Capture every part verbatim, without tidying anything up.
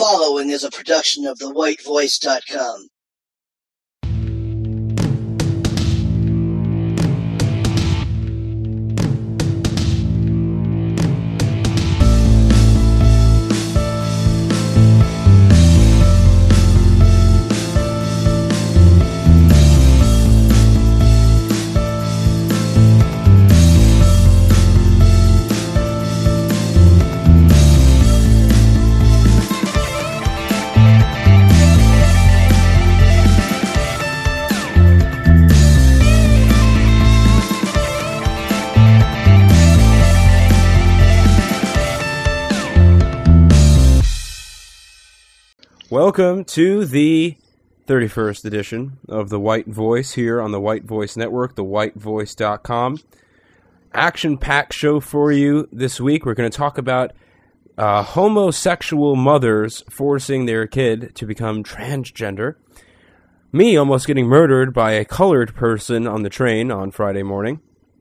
following is a production of the white voice dot com. Welcome to the thirty-first edition of The White Voice here on the White Voice Network, the white voice dot com. Action-packed show for you this week. We're going to talk about uh, homosexual mothers forcing their kid to become transgender. Me almost getting murdered by a colored person on the train on Friday morning.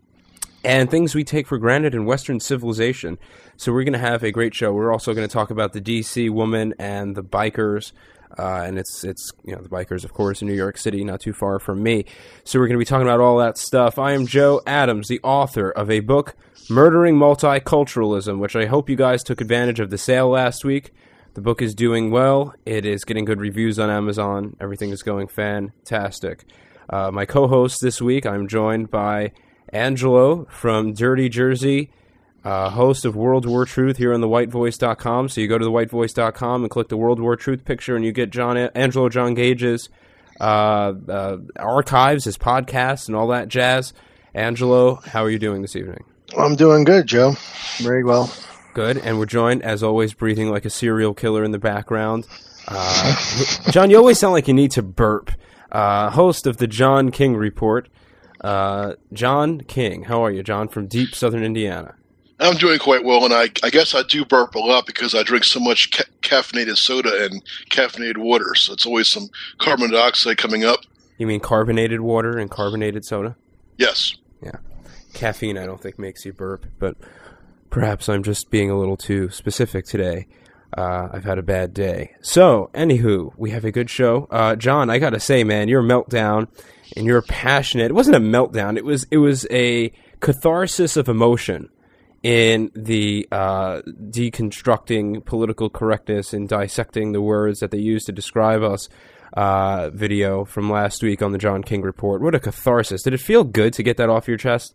And things we take for granted in Western civilization. So we're going to have a great show. We're also going to talk about the D C woman and the bikers. Uh, and it's, it's you know, the bikers, of course, in New York City, not too far from me. So we're going to be talking about all that stuff. I am Joe Adams, the author of a book, Murdering Multiculturalism, which I hope you guys took advantage of the sale last week. The book is doing well. It is getting good reviews on Amazon. Everything is going fantastic. Uh, my co-host this week, I'm joined by Angelo from Dirty Jersey, uh, host of World War Truth here on the white voice dot com. So you go to the white voice dot com and click the World War Truth picture, and you get John Angelo John Gage's uh, uh, archives, his podcasts, and all that jazz. Angelo, how are you doing this evening? I'm doing good, Joe. Very well. Good, and we're joined, as always, breathing like a serial killer in the background. Uh, John, you always sound like you need to burp. Uh, host of the John King Report. Uh, John King, how are you, John, from deep southern Indiana? I'm doing quite well, and I, I guess I do burp a lot because I drink so much ca- caffeinated soda and caffeinated water, so it's always some carbon dioxide coming up. You mean carbonated water and carbonated soda? Yes. Yeah. Caffeine I don't think makes you burp, but perhaps I'm just being a little too specific today. Uh, I've had a bad day. So, anywho, we have a good show. Uh, John, I gotta say, man, your meltdown and you're passionate. It wasn't a meltdown. It was it was a catharsis of emotion in the uh, deconstructing political correctness and dissecting the words that they use to describe us uh, video from last week on the John King Report. What a catharsis. Did it feel good to get that off your chest?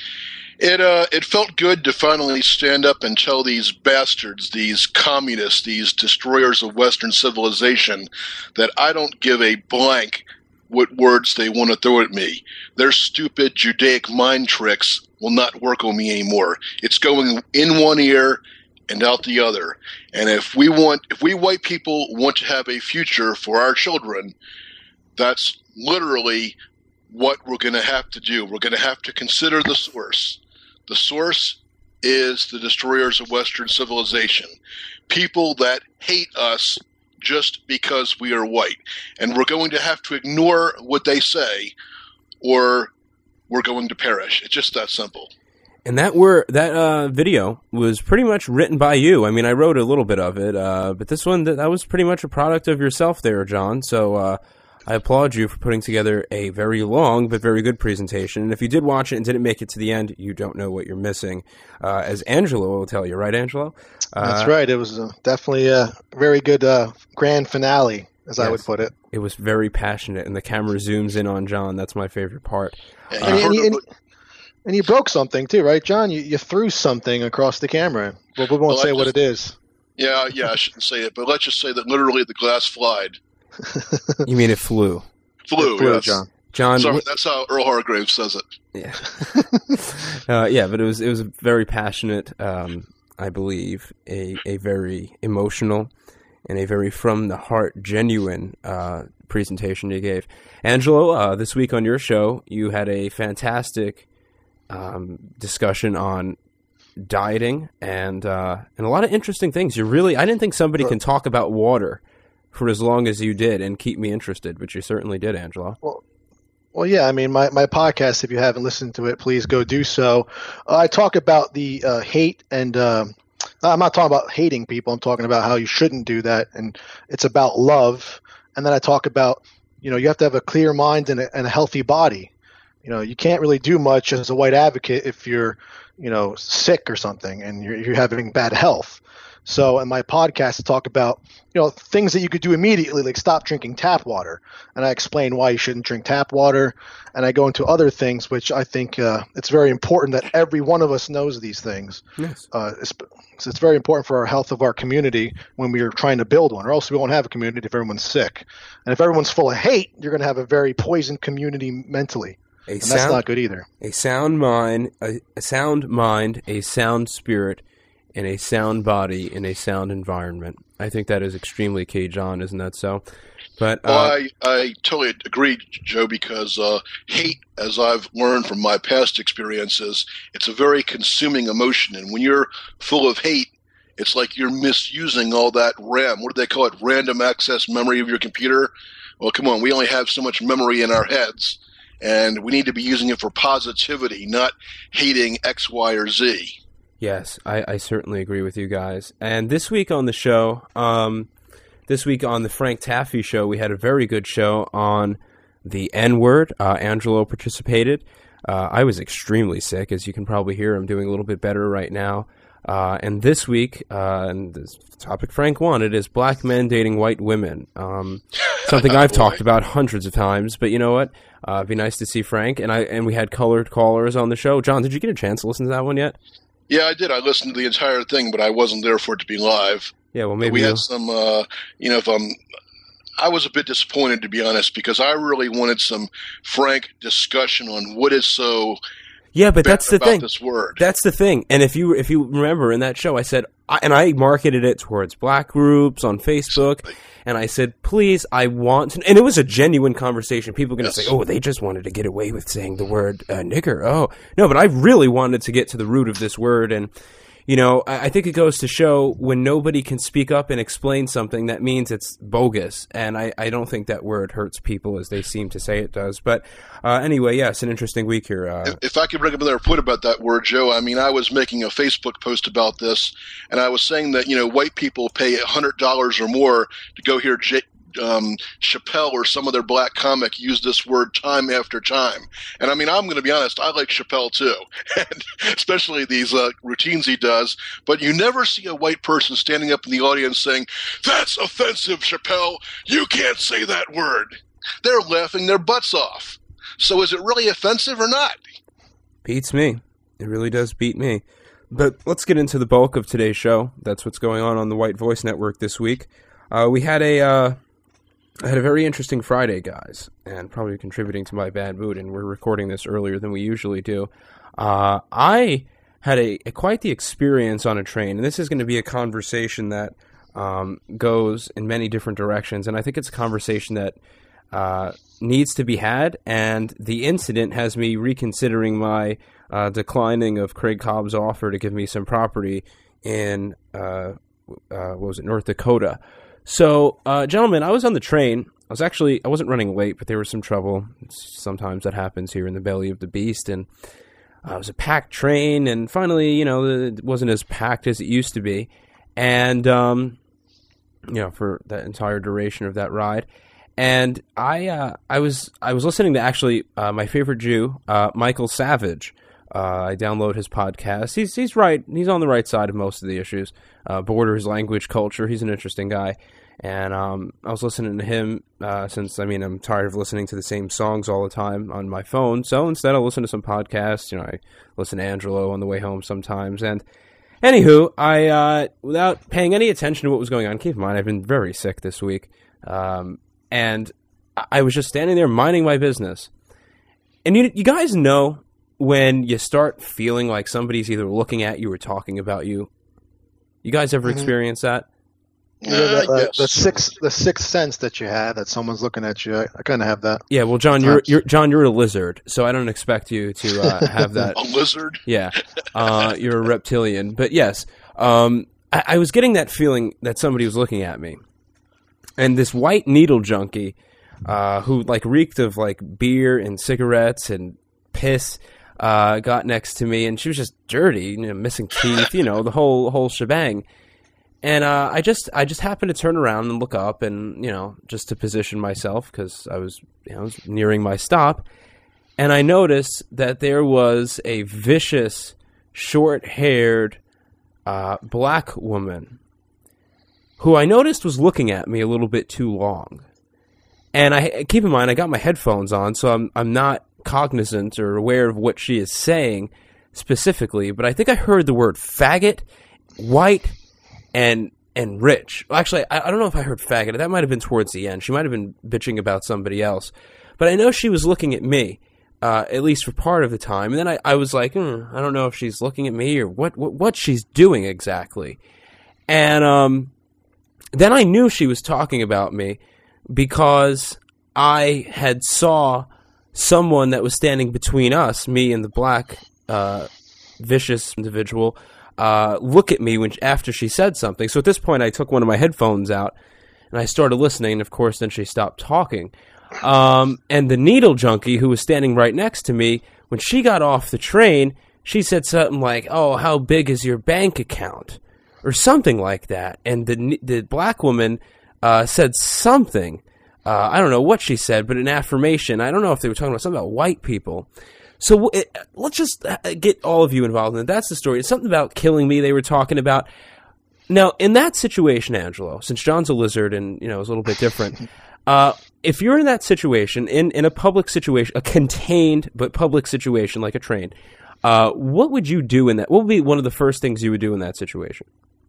It uh, it felt good to finally stand up and tell these bastards, these communists, these destroyers of Western civilization, that I don't give a blank what words they want to throw at me. Their stupid Judaic mind tricks will not work on me anymore. It's going in one ear and out the other. And if we want, if we white people want to have a future for our children, that's literally what we're going to have to do. We're going to have to consider the source. The source is the destroyers of Western civilization. People that hate us just because we are white. And we're going to have to ignore what they say, or we're going to perish. It's just that simple. And that were that uh, video was pretty much written by you. I mean, I wrote a little bit of it, uh, but this one, that, that was pretty much a product of yourself there, John. So uh, I applaud you for putting together a very long but very good presentation. And if you did watch it and didn't make it to the end, you don't know what you're missing, uh, as Angelo will tell you. Right, Angelo? Uh, That's right. It was uh, definitely a very good uh, grand finale, as yes, I would put it. It was very passionate, and the camera zooms in on John. That's my favorite part. And, uh, and, and, and you broke something, too, right, John? You, you threw something across the camera. Well, we won't well, say just, what it is. Yeah, yeah, I shouldn't say it, but let's just say that literally the glass flied. You mean it flew? Flew, it flew yes. John. John, Sorry, that's how Earl Hargraves says it. Yeah, uh, yeah, but it was it was very passionate. Um, I believe a a very emotional and a very from the heart, genuine uh, presentation you gave, Angelo. Uh, this week on your show, you had a fantastic um, discussion on dieting and uh, and a lot of interesting things. You really, I didn't think somebody can talk about water for as long as you did and keep me interested, but you certainly did, Angelo. Well, well, yeah. I mean, my, my podcast, if you haven't listened to it, please go do so. Uh, I talk about the uh, hate and uh, I'm not talking about hating people. I'm talking about how you shouldn't do that, and it's about love. And then I talk about, you know, you have to have a clear mind and a, and a healthy body. You know, you can't really do much as a white advocate if you're, you know, sick or something and you're, you're having bad health. So in my podcast, I talk about, you know, things that you could do immediately, like stop drinking tap water. And I explain why you shouldn't drink tap water. And I go into other things, which I think uh, it's very important that every one of us knows these things. Yes. Uh, it's, it's very important for our health of our community when we are trying to build one, or else we won't have a community if everyone's sick. And if everyone's full of hate, you're going to have a very poisoned community mentally. A and sound, that's not good either. A sound mind, a, a sound mind, a sound spirit, in a sound body, in a sound environment. I think that is extremely key, John, isn't that so? But uh, well, I, I totally agree, Joe, because uh, hate, as I've learned from my past experiences, it's a very consuming emotion. And when you're full of hate, it's like you're misusing all that RAM. What do they call it? Random access memory of your computer? Well, come on, we only have so much memory in our heads. And we need to be using it for positivity, not hating X, Y, or Z. Yes, I, I certainly agree with you guys. And this week on the show, um, this week on the Frank Taffy Show, we had a very good show on the N-word. Uh, Angelo participated. Uh, I was extremely sick, as you can probably hear. I'm doing a little bit better right now. Uh, and this week, uh, and the topic Frank wanted is black men dating white women. Um, something I've talked about hundreds of times, but you know what? Uh, it'd be nice to see Frank. And I and we had colored callers on the show. John, did you get a chance to listen to that one yet? Yeah, I did. I listened to the entire thing, but I wasn't there for it to be live. Yeah, well, maybe but we we'll... had some. Uh, you know, if I'm, I was a bit disappointed, to be honest, because I really wanted some frank discussion on what is so. Yeah, but that's the thing. This word. That's the thing. And if you if you remember in that show, I said, I, and I marketed it towards black groups on Facebook. Exactly. And I said, please, I want to, and it was a genuine conversation. People are going to yes. say, oh, they just wanted to get away with saying the word uh, nigger. Oh, no, but I really wanted to get to the root of this word. And, you know, I, I think it goes to show when nobody can speak up and explain something, that means it's bogus. And I, I don't think that word hurts people as they seem to say it does. But uh, anyway, yes, an interesting week here. Uh, if, if I could bring up another point about that word, Joe, I mean, I was making a Facebook post about this, and I was saying that, you know, white people pay one hundred dollars or more to go hear J- um, Chappelle or some other black comic use this word time after time. And I mean, I'm going to be honest, I like Chappelle too, and especially these uh, routines he does, but you never see a white person standing up in the audience saying, that's offensive, Chappelle, you can't say that word. They're laughing their butts off. So is it really offensive or not? Beats me. It really does beat me. But let's get into the bulk of today's show. That's what's going on on the White Voice Network this week. Uh, we had a uh, I had a very interesting Friday, guys, and probably contributing to my bad mood, and we're recording this earlier than we usually do. Uh, I had a, a quite the experience on a train, and this is going to be a conversation that um, goes in many different directions, and I think it's a conversation that uh, needs to be had, and the incident has me reconsidering my uh, declining of Craig Cobb's offer to give me some property in, uh, uh, what was it, North Dakota. So, uh, gentlemen, I was on the train. I was actually, I wasn't running late, but there was some trouble. Sometimes that happens here in the belly of the beast, and uh, it was a packed train, and finally, you know, it wasn't as packed as it used to be, and, um, you know, for that entire duration of that ride. And I, uh, I was, I was listening to actually uh, my favorite Jew, uh, Michael Savage. Uh, I download his podcast. He's he's right. He's on the right side of most of the issues. Uh, borders, language, culture. He's an interesting guy. And um, I was listening to him uh, since, I mean, I'm tired of listening to the same songs all the time on my phone. So instead, I'll listen to some podcasts. You know, I listen to Angelo on the way home sometimes. And anywho, I, uh, without paying any attention to what was going on, keep in mind, I've been very sick this week. Um, and I was just standing there minding my business. And you, you guys know when you start feeling like somebody's either looking at you or talking about you. You guys ever mm-hmm. experience that? Yeah, the, uh, yes. the sixth, the sixth sense that you have that someone's looking at you. I, I kind of have that. Yeah, well, John, you're, you're John, you're a lizard, so I don't expect you to uh, have that. A lizard? Yeah, uh, you're a reptilian. But yes, um, I, I was getting that feeling that somebody was looking at me, and this white needle junkie uh, who like reeked of like beer and cigarettes and piss. uh, got next to me, and she was just dirty, you know, missing teeth, you know, the whole whole shebang. And uh, I just I just happened to turn around and look up, and you know, just to position myself because I was you know I was nearing my stop, and I noticed that there was a vicious, short-haired uh, black woman who I noticed was looking at me a little bit too long. And I keep in mind I got my headphones on, so I'm I'm not cognizant or aware of what she is saying specifically, but I think I heard the word faggot, white, and and rich. Well, actually, I, I don't know if I heard faggot. That might have been towards the end. She might have been bitching about somebody else. But I know she was looking at me, uh, at least for part of the time. And then I, I was like, hmm, I don't know if she's looking at me or what, what, what she's doing exactly. And um, then I knew she was talking about me because I had saw someone that was standing between us, me and the black uh, vicious individual, uh, look at me when after she said something. So at this point, I took one of my headphones out, and I started listening, and of course, then she stopped talking. Um, and the needle junkie, who was standing right next to me, when she got off the train, she said something like, oh, how big is your bank account? Or something like that. And the the black woman uh, said something. Uh, I don't know what she said, but an affirmation. I don't know if they were talking about something about white people. So it, let's just get all of you involved in it. That's the story. It's something about killing me they were talking about. Now, in that situation, Angelo, since John's a lizard and you know is a little bit different, uh, if you're in that situation, in, in a public situation, a contained but public situation like a train, uh, what would you do in that? What would be one of the first things you would do in that situation?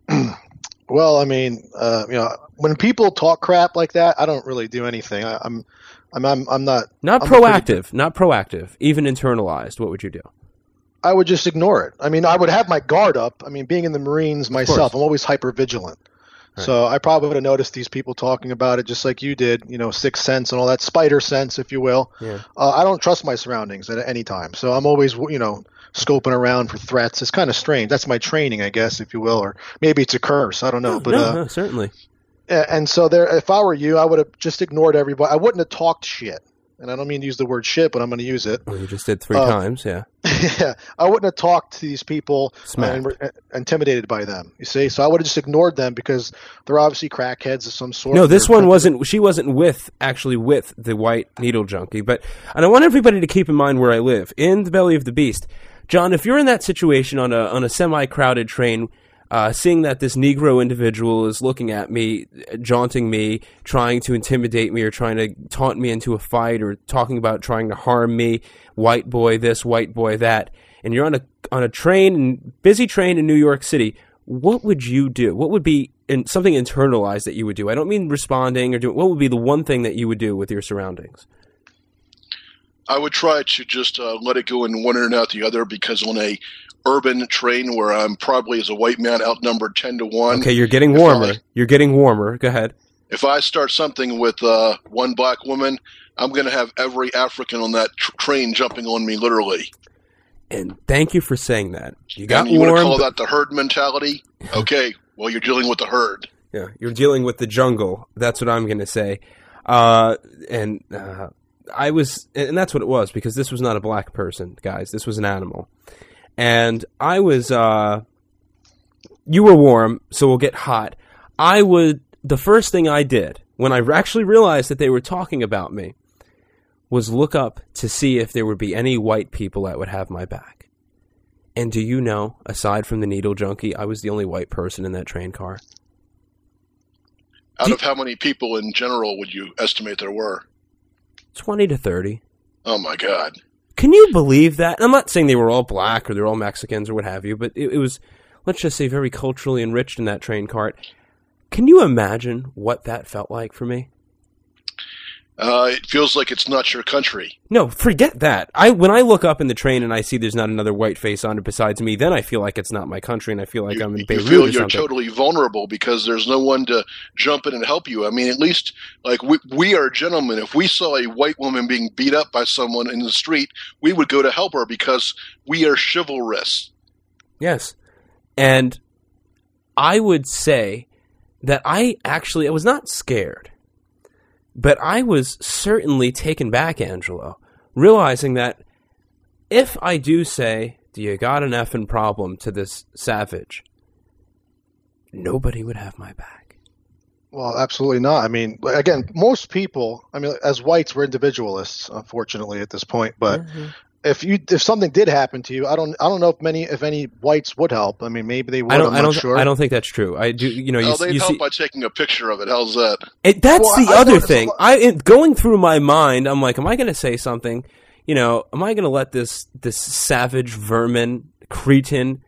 Well, I mean, uh, you know, when people talk crap like that, I don't really do anything. I, I'm, I'm, I'm, I'm not not I'm proactive, pretty, not proactive, even internalized. What would you do? I would just ignore it. I mean, I would have my guard up. I mean, being in the Marines myself, I'm always hyper vigilant. Right. So I probably would have noticed these people talking about it just like you did, you know, sixth sense and all that, spider sense, if you will. Yeah. Uh, I don't trust my surroundings at any time. So I'm always, you know, scoping around for threats. It's kind of strange. That's my training, I guess, if you will, or maybe it's a curse. I don't know. No, but no, uh, no, certainly. And so there, if I were you, I would have just ignored everybody. I wouldn't have talked shit. And I don't mean to use the word shit, but I'm going to use it. Well, you just did three uh, times, yeah. Yeah, I wouldn't have talked to these people uh, and were intimidated by them. You see, so I would have just ignored them because they're obviously crackheads of some sort. No, this one wasn't. She wasn't with actually with the white needle junkie. But and I want everybody to keep in mind where I live in the belly of the beast, John. If you're in that situation on a on a semi-crowded train. Uh, seeing that this Negro individual is looking at me, jaunting me, trying to intimidate me or trying to taunt me into a fight or talking about trying to harm me, white boy this, white boy that, and you're on a on a train, busy train in New York City, what would you do? What would be in, something internalized that you would do? I don't mean responding or doing. What would be the one thing that you would do with your surroundings? I would try to just uh, let it go in one ear and out the other because on a urban train where I'm probably as a white man outnumbered ten to one. Okay, you're getting warmer. I, you're getting warmer. Go ahead. If I start something with uh, one black woman, I'm going to have every African on that tr- train jumping on me, literally. And thank you for saying that. You got and you warm. want to call that the herd mentality? Okay, well, you're dealing with the herd. Yeah, you're dealing with the jungle. That's what I'm going to say. Uh, and uh, I was, and that's what it was, because this was not a black person, guys. This was an animal. And I was, uh, you were warm, so we'll get hot. I would, the first thing I did, when I actually realized that they were talking about me, was look up to see if there would be any white people that would have my back. And do you know, aside from the needle junkie, I was the only white person in that train car. Out do, of how many people in general would you estimate there were? twenty to thirty. Oh my God. Can you believe that? And I'm not saying they were all black or they're all Mexicans or what have you, but it, it was, let's just say, very culturally enriched in that train cart. Can you imagine what that felt like for me? Uh, it feels like it's not your country. No, forget that. I when I look up in the train and I see there's not another white face on it besides me, then I feel like it's not my country and I feel like you, I'm in you Beirut feel or you're something. Totally vulnerable because there's no one to jump in and help you. I mean, at least like we, we are gentlemen. If we saw a white woman being beat up by someone in the street, we would go to help her because we are chivalrous. Yes. And I would say that I actually, I was not scared. But I was certainly taken back, Angelo, realizing that if I do say, do you got an effing problem to this savage, nobody would have my back. Well, absolutely not. I mean, again, most people, I mean, as whites, we're individualists, unfortunately, at this point. But mm-hmm. if you if something did happen to you, I don't I don't know if many if any whites would help. I mean, maybe they would. I don't. I'm I don't. not sure. I don't think that's true. I do. You know, you, oh, they'd you help see, by taking a picture of it. How's that? It, that's well, the I, other I thing. I it, going through my mind, I'm like, am I going to say something? You know, am I going to let this this savage vermin cretin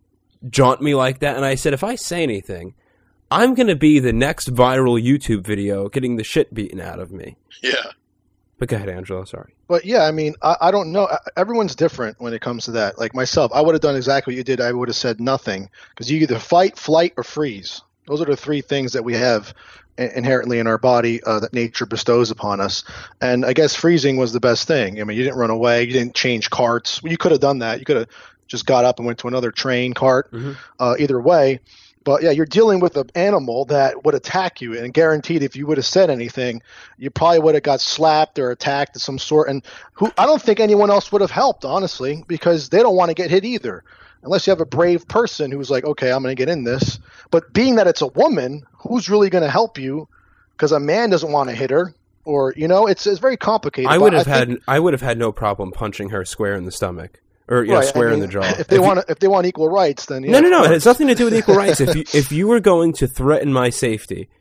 jaunt me like that? And I said, if I say anything, I'm going to be the next viral YouTube video getting the shit beaten out of me. Yeah. But go ahead, Angelo. Sorry. But yeah, I mean, I, I don't know. Everyone's different when it comes to that. Like myself, I would have done exactly what you did. I would have said nothing because you either fight, flight, or freeze. Those are the three things that we have inherently in our body uh, that nature bestows upon us. And I guess freezing was the best thing. I mean, you didn't run away. You didn't change carts. You could have done that. You could have just got up and went to another train cart. Mm-hmm. Uh, either way. But yeah, you're dealing with an animal that would attack you, and guaranteed, if you would have said anything, you probably would have got slapped or attacked of some sort. And who I don't think anyone else would have helped, honestly, because they don't want to get hit either, unless you have a brave person who's like, okay, I'm going to get in this. But being that it's a woman, who's really going to help you? Because a man doesn't want to hit her, or you know, it's it's very complicated. I would have I had think, I would have had no problem punching her square in the stomach. Or you know, right, square I mean, in the jaw. If they if want, you, if they want equal rights, then yeah, no, no, no. It has nothing to do with equal rights. If you if you were going to threaten my safety,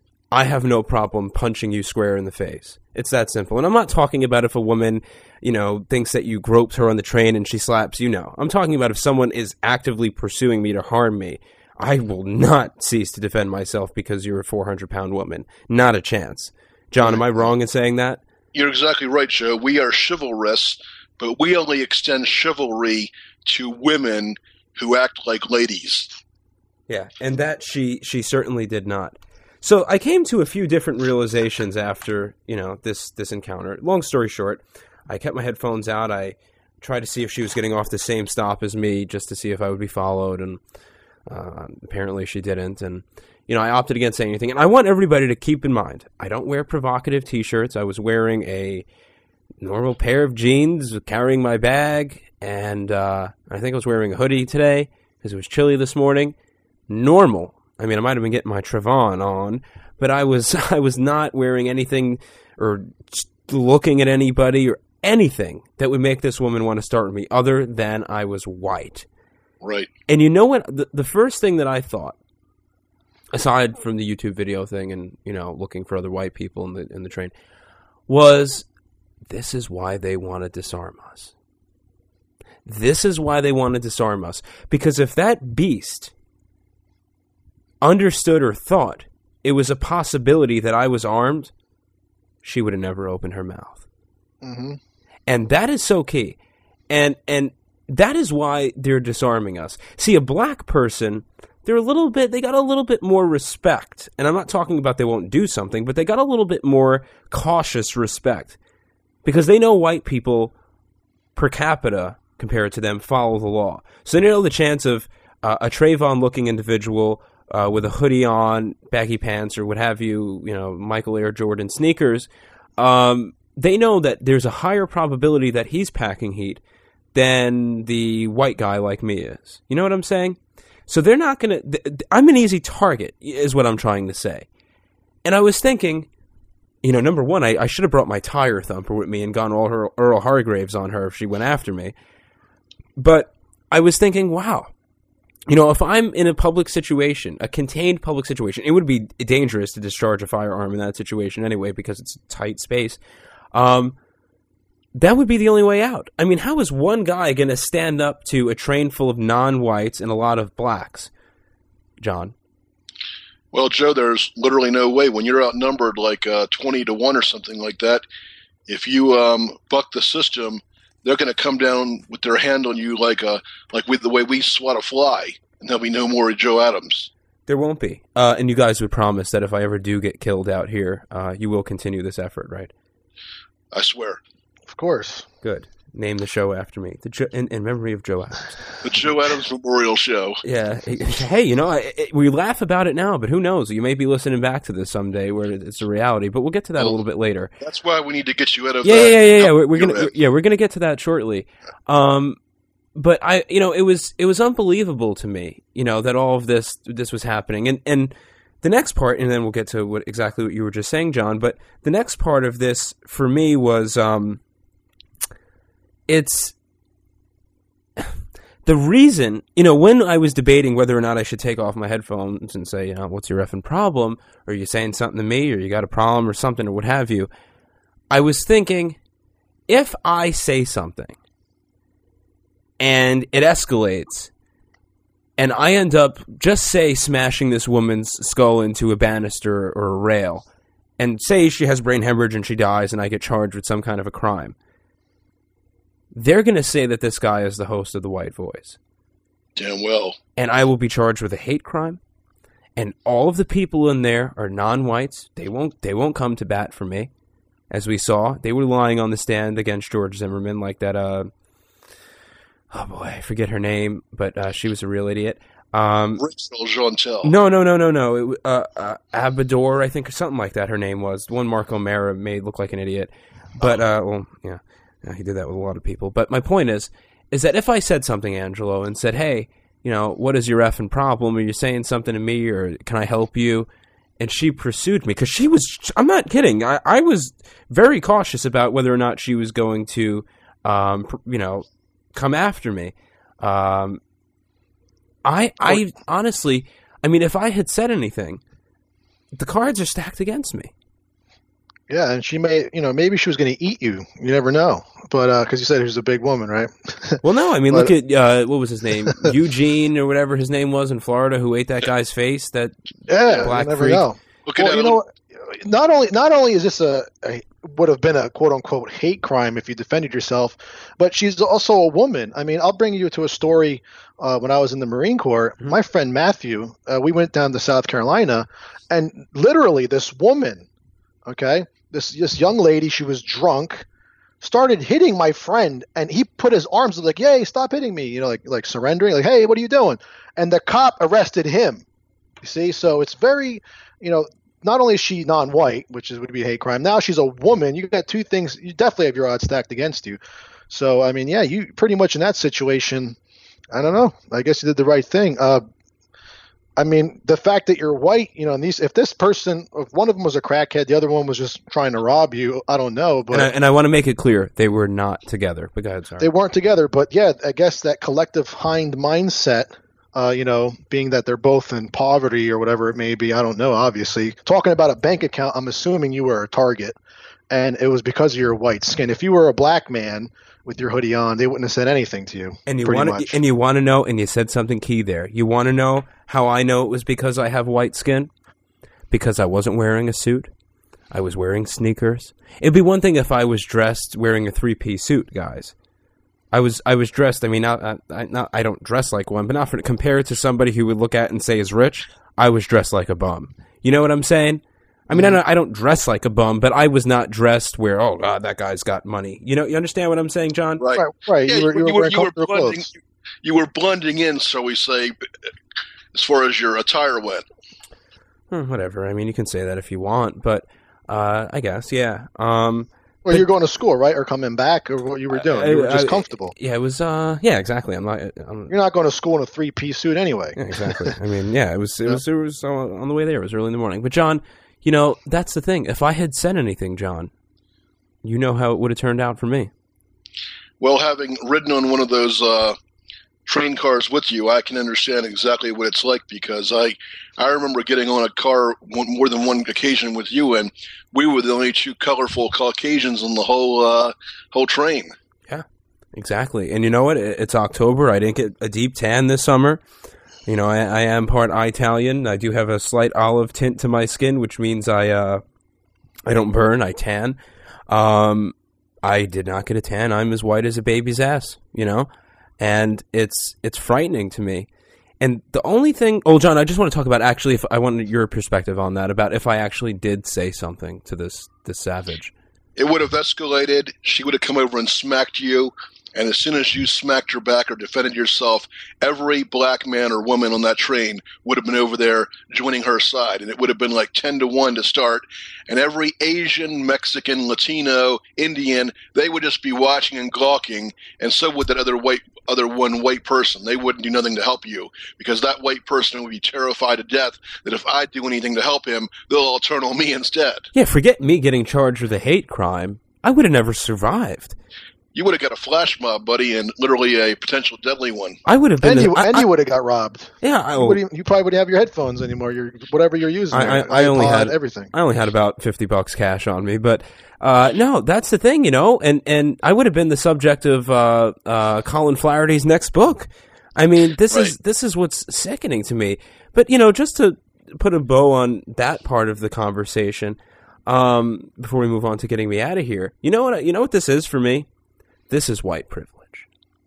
I have no problem punching you square in the face. It's that simple. And I'm not talking about if a woman, you know, thinks that you groped her on the train and she slaps you. No, I'm talking about if someone is actively pursuing me to harm me. I will not cease to defend myself because you're a four hundred pound woman. Not a chance. John, am I wrong in saying that? You're exactly right, Joe. We are chivalrous, but we only extend chivalry to women who act like ladies. Yeah, and that she she certainly did not. So I came to a few different realizations after, you know, this this encounter. Long story short, I kept my headphones out. I tried to see if she was getting off the same stop as me just to see if I would be followed, and uh, apparently she didn't. And, you know, I opted against saying anything. And I want everybody to keep in mind, I don't wear provocative T-shirts. I was wearing a normal pair of jeans, carrying my bag, and uh, I think I was wearing a hoodie today because it was chilly this morning. Normal. I mean, I might have been getting my Trevon on, but I was I was not wearing anything or looking at anybody or anything that would make this woman want to start with me other than I was white. Right. And you know what? The, the first thing that I thought, aside from the YouTube video thing and, you know, looking for other white people in the in the train, was this is why they want to disarm us. This is why they want to disarm us. Because if that beast understood or thought it was a possibility that I was armed, she would have never opened her mouth. Mm-hmm. And that is so key. And and that is why they're disarming us. See, a black person, they're a little bit, they got a little bit more respect. And I'm not talking about they won't do something, but they got a little bit more cautious respect. Because they know white people per capita, compared to them, follow the law. So they know the chance of uh, a Trayvon-looking individual uh, with a hoodie on, baggy pants, or what have you, you know, Michael Air Jordan sneakers, um, they know that there's a higher probability that he's packing heat than the white guy like me is. You know what I'm saying? So they're not going to... Th- I'm an easy target, is what I'm trying to say. And I was thinking... You know, number one, I, I should have brought my tire thumper with me and gone all her Earl Hargraves on her if she went after me. But I was thinking, wow, you know, if I'm in a public situation, a contained public situation, it would be dangerous to discharge a firearm in that situation anyway because it's a tight space. Um, that would be the only way out. I mean, how is one guy going to stand up to a train full of non-whites and a lot of blacks? John? Well, Joe, there's literally no way. When you're outnumbered like uh, twenty to one or something like that, if you um, buck the system, they're going to come down with their hand on you like a, like with the way we swat a fly, and there'll be no more Joe Adams. There won't be. Uh, and you guys would promise that if I ever do get killed out here, uh, you will continue this effort, right? I swear. Of course. Good. Name the show after me. The jo- in, in memory of Joe Adams. The Joe Adams Memorial Show. Yeah. Hey, you know, I, it, we laugh about it now, but who knows? You may be listening back to this someday where it's a reality, but we'll get to that well, a little bit later. That's why we need to get you out of yeah, that. Yeah, yeah, yeah. We're, we're going to, yeah, we're going to get to that shortly. Um, but I, you know, it was, it was unbelievable to me, you know, that all of this, this was happening. And, and the next part, and then we'll get to what exactly what you were just saying, John, but the next part of this for me was, um, it's, the reason, you know, when I was debating whether or not I should take off my headphones and say, you know, what's your effing problem? Or are you saying something to me? Or you got a problem or something or what have you? I was thinking, if I say something and it escalates and I end up, just say, smashing this woman's skull into a banister or a rail and say she has brain hemorrhage and she dies and I get charged with some kind of a crime, they're going to say that this guy is the host of the White Voice. Damn well. And I will be charged with a hate crime. And all of the people in there are non-whites. They won't they won't come to bat for me. As we saw, they were lying on the stand against George Zimmerman like that, uh, oh boy, I forget her name, but uh, she was a real idiot. Um, Rachel Jeantel. No, no, no, no, no. It, uh, uh, Abador, I think, or something like that her name was. The one Mark O'Mara made look like an idiot. But, uh, well, yeah. Yeah, he did that with a lot of people. But my point is, is that if I said something, Angelo, and said, hey, you know, what is your effing problem? Are you saying something to me, or can I help you? And she pursued me, because she was, I'm not kidding, I, I was very cautious about whether or not she was going to, um, you know, come after me. Um, I, I honestly, I mean, if I had said anything, the cards are stacked against me. Yeah, and she may, you know, maybe she was going to eat you. You never know. But, because uh, you said she was a big woman, right? Well, no, I mean, but, look at, uh, what was his name? Eugene or whatever his name was in Florida, who ate that guy's face, that yeah, black you never freak. know. Look well, at you know, not only, not only is this a, a, would have been a quote-unquote hate crime if you defended yourself, but she's also a woman. I mean, I'll bring you to a story uh, when I was in the Marine Corps. Mm-hmm. My friend Matthew, uh, we went down to South Carolina, and literally this woman, okay, This this young lady, she was drunk, started hitting my friend, and he put his arms like, "Yay, stop hitting me!" You know, like like surrendering, like, "Hey, what are you doing?" And the cop arrested him. You see, so it's very, you know, not only is she non-white, which is would be a hate crime. Now she's a woman. You got two things. You definitely have your odds stacked against you. So I mean, yeah, you pretty much in that situation. I don't know. I guess you did the right thing. Uh, I mean, the fact that you're white, you know, and these, if this person, if one of them was a crackhead, the other one was just trying to rob you, I don't know. But and I, and I want to make it clear, they were not together. But go ahead, sorry. They weren't together, but yeah, I guess that collective hind mindset, uh, you know, being that they're both in poverty or whatever it may be, I don't know, obviously. Talking about a bank account, I'm assuming you were a target, and it was because of your white skin. If you were a black man with your hoodie on, they wouldn't have said anything to you. And you want to, and you want to know, and you said something key there. You want to know how I know it was because I have white skin? Because I wasn't wearing a suit. I was wearing sneakers. It'd be one thing if I was dressed wearing a three-piece suit, guys. I was I was dressed. I mean, I, I, not, I don't dress like one, but not for compared to somebody who would look at and say is rich. I was dressed like a bum. You know what I'm saying? I mean, I don't, I don't dress like a bum, but I was not dressed where, oh, God, that guy's got money. You know, you understand what I'm saying, John? Right, right. right. Yeah, you, were, you, you, were, were, you, were blending, clothes. you were blending in, so we say, as far as your attire went. Hmm, whatever. I mean, you can say that if you want, but uh, I guess, yeah. Um, well, but, you're going to school, right, or coming back, or what you were doing? You were just I, comfortable. Yeah, it was. Uh, yeah, exactly. I'm not. I'm, you're not going to school in a three-piece suit anyway. Yeah, exactly. I mean, yeah, it was. It yeah. was. It was on the way there. It was early in the morning. But John, you know, that's the thing. If I had said anything, John, you know how it would have turned out for me. Well, having ridden on one of those uh, train cars with you, I can understand exactly what it's like, because I, I remember getting on a car one, more than one occasion with you, and we were the only two colorful Caucasians on the whole uh, whole train. Yeah, exactly. And you know what? It's October. I didn't get a deep tan this summer. You know, I, I am part Italian. I do have a slight olive tint to my skin, which means I uh, I don't burn. I tan. Um, I did not get a tan. I'm as white as a baby's ass, you know? And it's it's frightening to me. And the only thing... Oh, John, I just want to talk about, actually, if I wanted your perspective on that, about if I actually did say something to this, this savage. it would have escalated. She would have come over and smacked you. And as soon as you smacked her back or defended yourself, every black man or woman on that train would have been over there joining her side. And it would have been like ten to one to start. And every Asian, Mexican, Latino, Indian, they would just be watching and gawking. And so would that other white, other one white person. They wouldn't do nothing to help you because that white person would be terrified to death that if I do anything to help him, they'll all turn on me instead. Yeah, forget me getting charged with a hate crime. I would have never survived. You would have got a flash mob, buddy, and literally a potential deadly one. I would have been, and the, you, I, and I, you would have got robbed. Yeah, I, you, wouldn't even, you probably wouldn't have your headphones anymore. Your whatever you're using. I, I, I only iPod, had everything. I only had about fifty bucks cash on me, but uh, no, that's the thing, you know. And and I would have been the subject of uh, uh, Colin Flaherty's next book. I mean, this right. is this is what's sickening to me. But you know, just to put a bow on that part of the conversation, um, before we move on to getting me out of here, you know what? You know what this is for me. This is white privilege.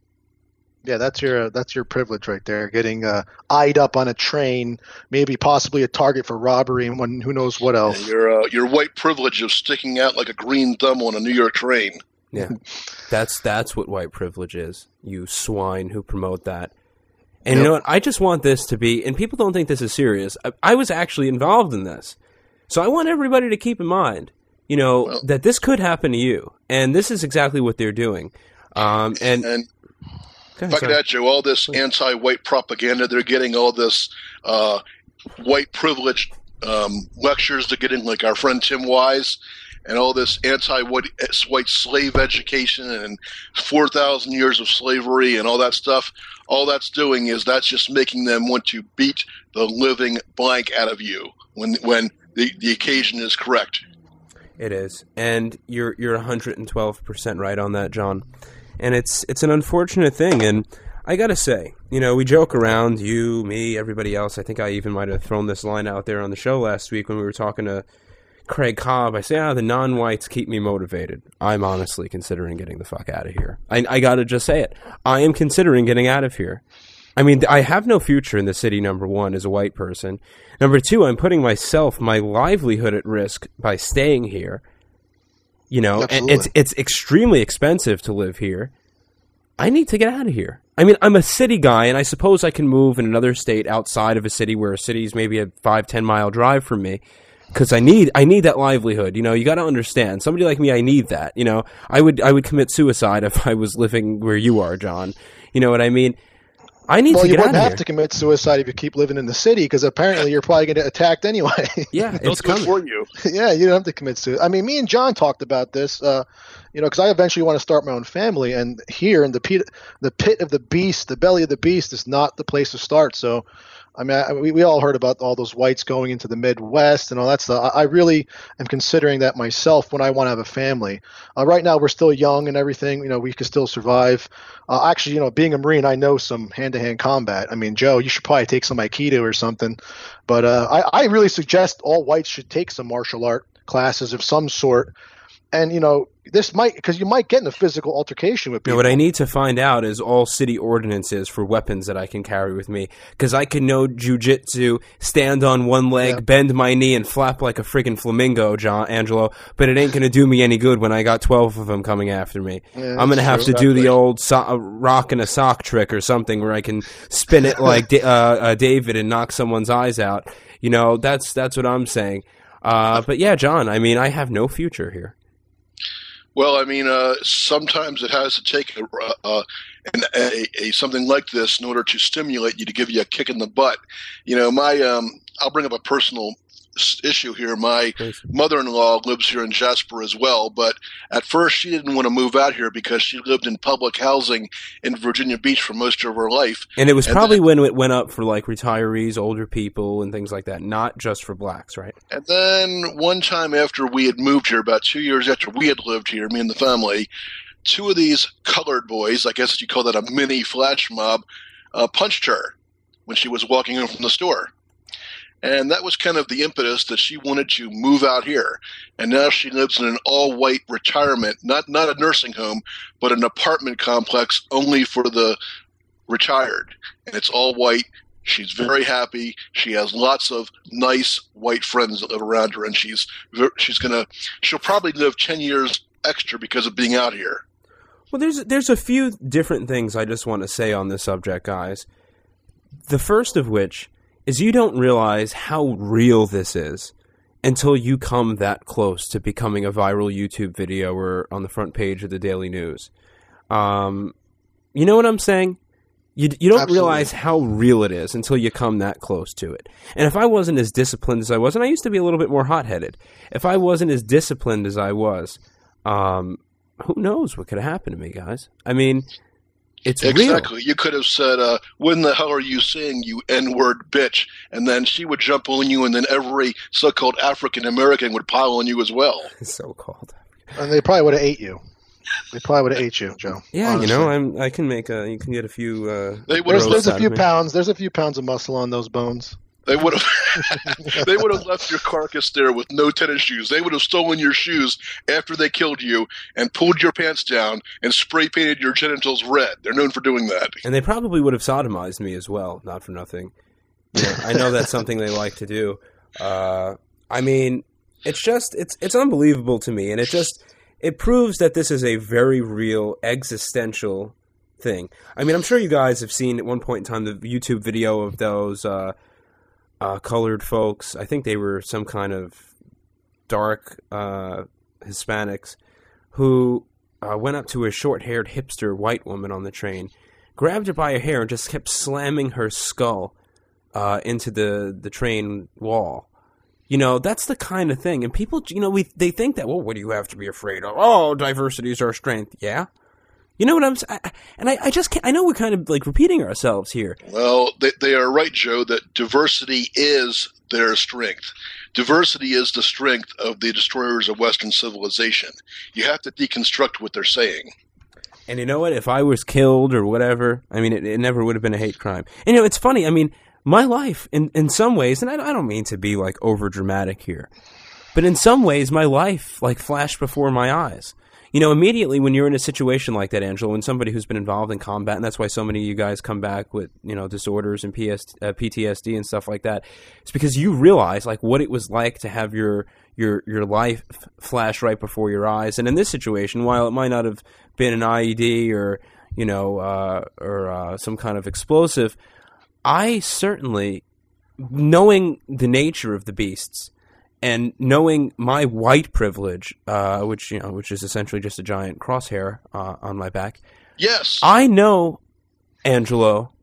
Yeah, that's your that's your privilege right there. Getting uh, eyed up on a train, maybe possibly a target for robbery, and one, who knows what else. Yeah, your uh, your white privilege of sticking out like a green thumb on a New York train. Yeah, that's that's what white privilege is. You swine who promote that. And yep. You know what? I just want this to be, and people don't think this is serious. I, I was actually involved in this, so I want everybody to keep in mind. You know, well, that this could happen to you. And this is exactly what they're doing. Um, and, and ahead, if I could add, Joe, all this anti-white propaganda they're getting, all this uh, white privilege um, lectures they're getting, like our friend Tim Wise, and all this anti-white white slave education and four thousand years of slavery and all that stuff, all that's doing is that's just making them want to beat the living blank out of you when, when the, the occasion is correct. It is, and you're you're one hundred twelve percent right on that, John. And it's it's an unfortunate thing, and I gotta say, you know, we joke around, you, me, everybody else. I think I even might have thrown this line out there on the show last week when we were talking to Craig Cobb. I say, ah, the non-whites keep me motivated. I'm honestly considering getting the fuck out of here. I, I gotta just say it. I am considering getting out of here. I mean, I have no future in the city, number one, as a white person. Number two, I'm putting myself, my livelihood at risk by staying here. You know, and it's it's extremely expensive to live here. I need to get out of here. I mean, I'm a city guy, and I suppose I can move in another state outside of a city where a city is maybe a five, ten mile drive from me. Because I need I need that livelihood. You know, you got to understand. Somebody like me, I need that. You know, I would I would commit suicide if I was living where you are, John. You know what I mean? I need well, to get out of here. Well, you wouldn't have to commit suicide if you keep living in the city, because apparently you're probably going to get attacked anyway. Yeah, it's coming for you. Yeah, you don't have to commit suicide. I mean, me and John talked about this, uh, you know, because I eventually want to start my own family, and here in the pit, the pit of the beast, the belly of the beast, is not the place to start. So, I mean, I, we, we all heard about all those whites going into the Midwest and all that stuff. I, I really am considering that myself when I want to have a family. Uh, right now, we're still young and everything. You know, we can still survive. Uh, actually, you know, being a Marine, I know some hand-to-hand combat. I mean, Joe, you should probably take some Aikido or something. But uh, I, I really suggest all whites should take some martial art classes of some sort. And, you know, this might – because you might get in a physical altercation with people. You know, what I need to find out is all city ordinances for weapons that I can carry with me. Because I can know jujitsu, stand on one leg, yeah. bend my knee, and flap like a friggin' flamingo, John Angelo. But it ain't going to do me any good when I got twelve of them coming after me. Yeah, I'm going to have to exactly. do the old so- rock and a sock trick or something where I can spin it like uh, uh, David and knock someone's eyes out. You know, that's, that's what I'm saying. Uh, but yeah, John, I mean, I have no future here. Well, I mean, uh, sometimes it has to take a, uh, an, a, a something like this in order to stimulate you, to give you a kick in the butt. You know, my um, I'll bring up a personal issue here. My mother-in-law lives here in Jasper as well, but at first she didn't want to move out here because she lived in public housing in Virginia Beach for most of her life. And it was and probably then, when it went up for like retirees, older people, and things like that, not just for blacks, right? And then one time after we had moved here, about two years after we had lived here, me and the family, two of these colored boys, I guess you call that a mini flash mob, uh, punched her when she was walking in from the store. And that was kind of the impetus that she wanted to move out here. And now she lives in an all-white retirement, not not a nursing home, but an apartment complex only for the retired. And it's all white, She's very happy. She has lots of nice white friends that live around her, and she's she's gonna she'll probably live ten years extra because of being out here. Well, there's there's a few different things I just want to say on this subject, guys. The first of which is you don't realize how real this is until you come that close to becoming a viral YouTube video or on the front page of the Daily News. Um, you know what I'm saying? You you don't Absolutely. realize how real it is until you come that close to it. And if I wasn't as disciplined as I was, and I used to be a little bit more hot-headed, if I wasn't as disciplined as I was, um, who knows what could have happened to me, guys? I mean, it's exactly. real. You could have said, uh, "When the hell are you saying, you N-word bitch?" And then she would jump on you, and then every so-called African American would pile on you as well. So-called. And they probably would have ate you. They probably would have ate you, Joe. Yeah, honestly. you know, I'm. I can make a. You can get a few. Uh, They would There's, have. there's a out few of me. pounds. There's a few pounds of muscle on those bones. They would have. They would have left your carcass there with no tennis shoes. They would have stolen your shoes after they killed you and pulled your pants down and spray painted your genitals red. They're known for doing that. And they probably would have sodomized me as well, not for nothing. You know, I know that's something they like to do. Uh, I mean, it's just it's it's unbelievable to me, and it just it proves that this is a very real existential thing. I mean, I'm sure you guys have seen at one point in time the YouTube video of those uh, uh, colored folks. I think they were some kind of dark uh, Hispanics who uh, went up to a short-haired hipster white woman on the train, grabbed her by her hair, and just kept slamming her skull uh, into the, the train wall. You know, that's the kind of thing. And people, you know, we they think that, well, what do you have to be afraid of? Oh, diversity is our strength. Yeah. You know what I'm saying? And I, I just can't, I know we're kind of like repeating ourselves here. Well, they, they are right, Joe, that diversity is their strength. Diversity is the strength of the destroyers of Western civilization. You have to deconstruct what they're saying. And you know what? If I was killed or whatever, I mean, it, it never would have been a hate crime. And, you know, it's funny. I mean, my life, in, in some ways, and I, I don't mean to be, like, over-dramatic here, but in some ways, my life, like, flashed before my eyes. You know, immediately when you're in a situation like that, Angela, when somebody who's been involved in combat, and that's why so many of you guys come back with, you know, disorders and P S, uh, P T S D and stuff like that, it's because you realize, like, what it was like to have your your your life flash right before your eyes. And in this situation, while it might not have been an I E D or, you know, uh, or uh, some kind of explosive, I certainly, knowing the nature of the beasts, and knowing my white privilege, uh, which you know, which is essentially just a giant crosshair uh, on my back. Yes, I know, Angelo.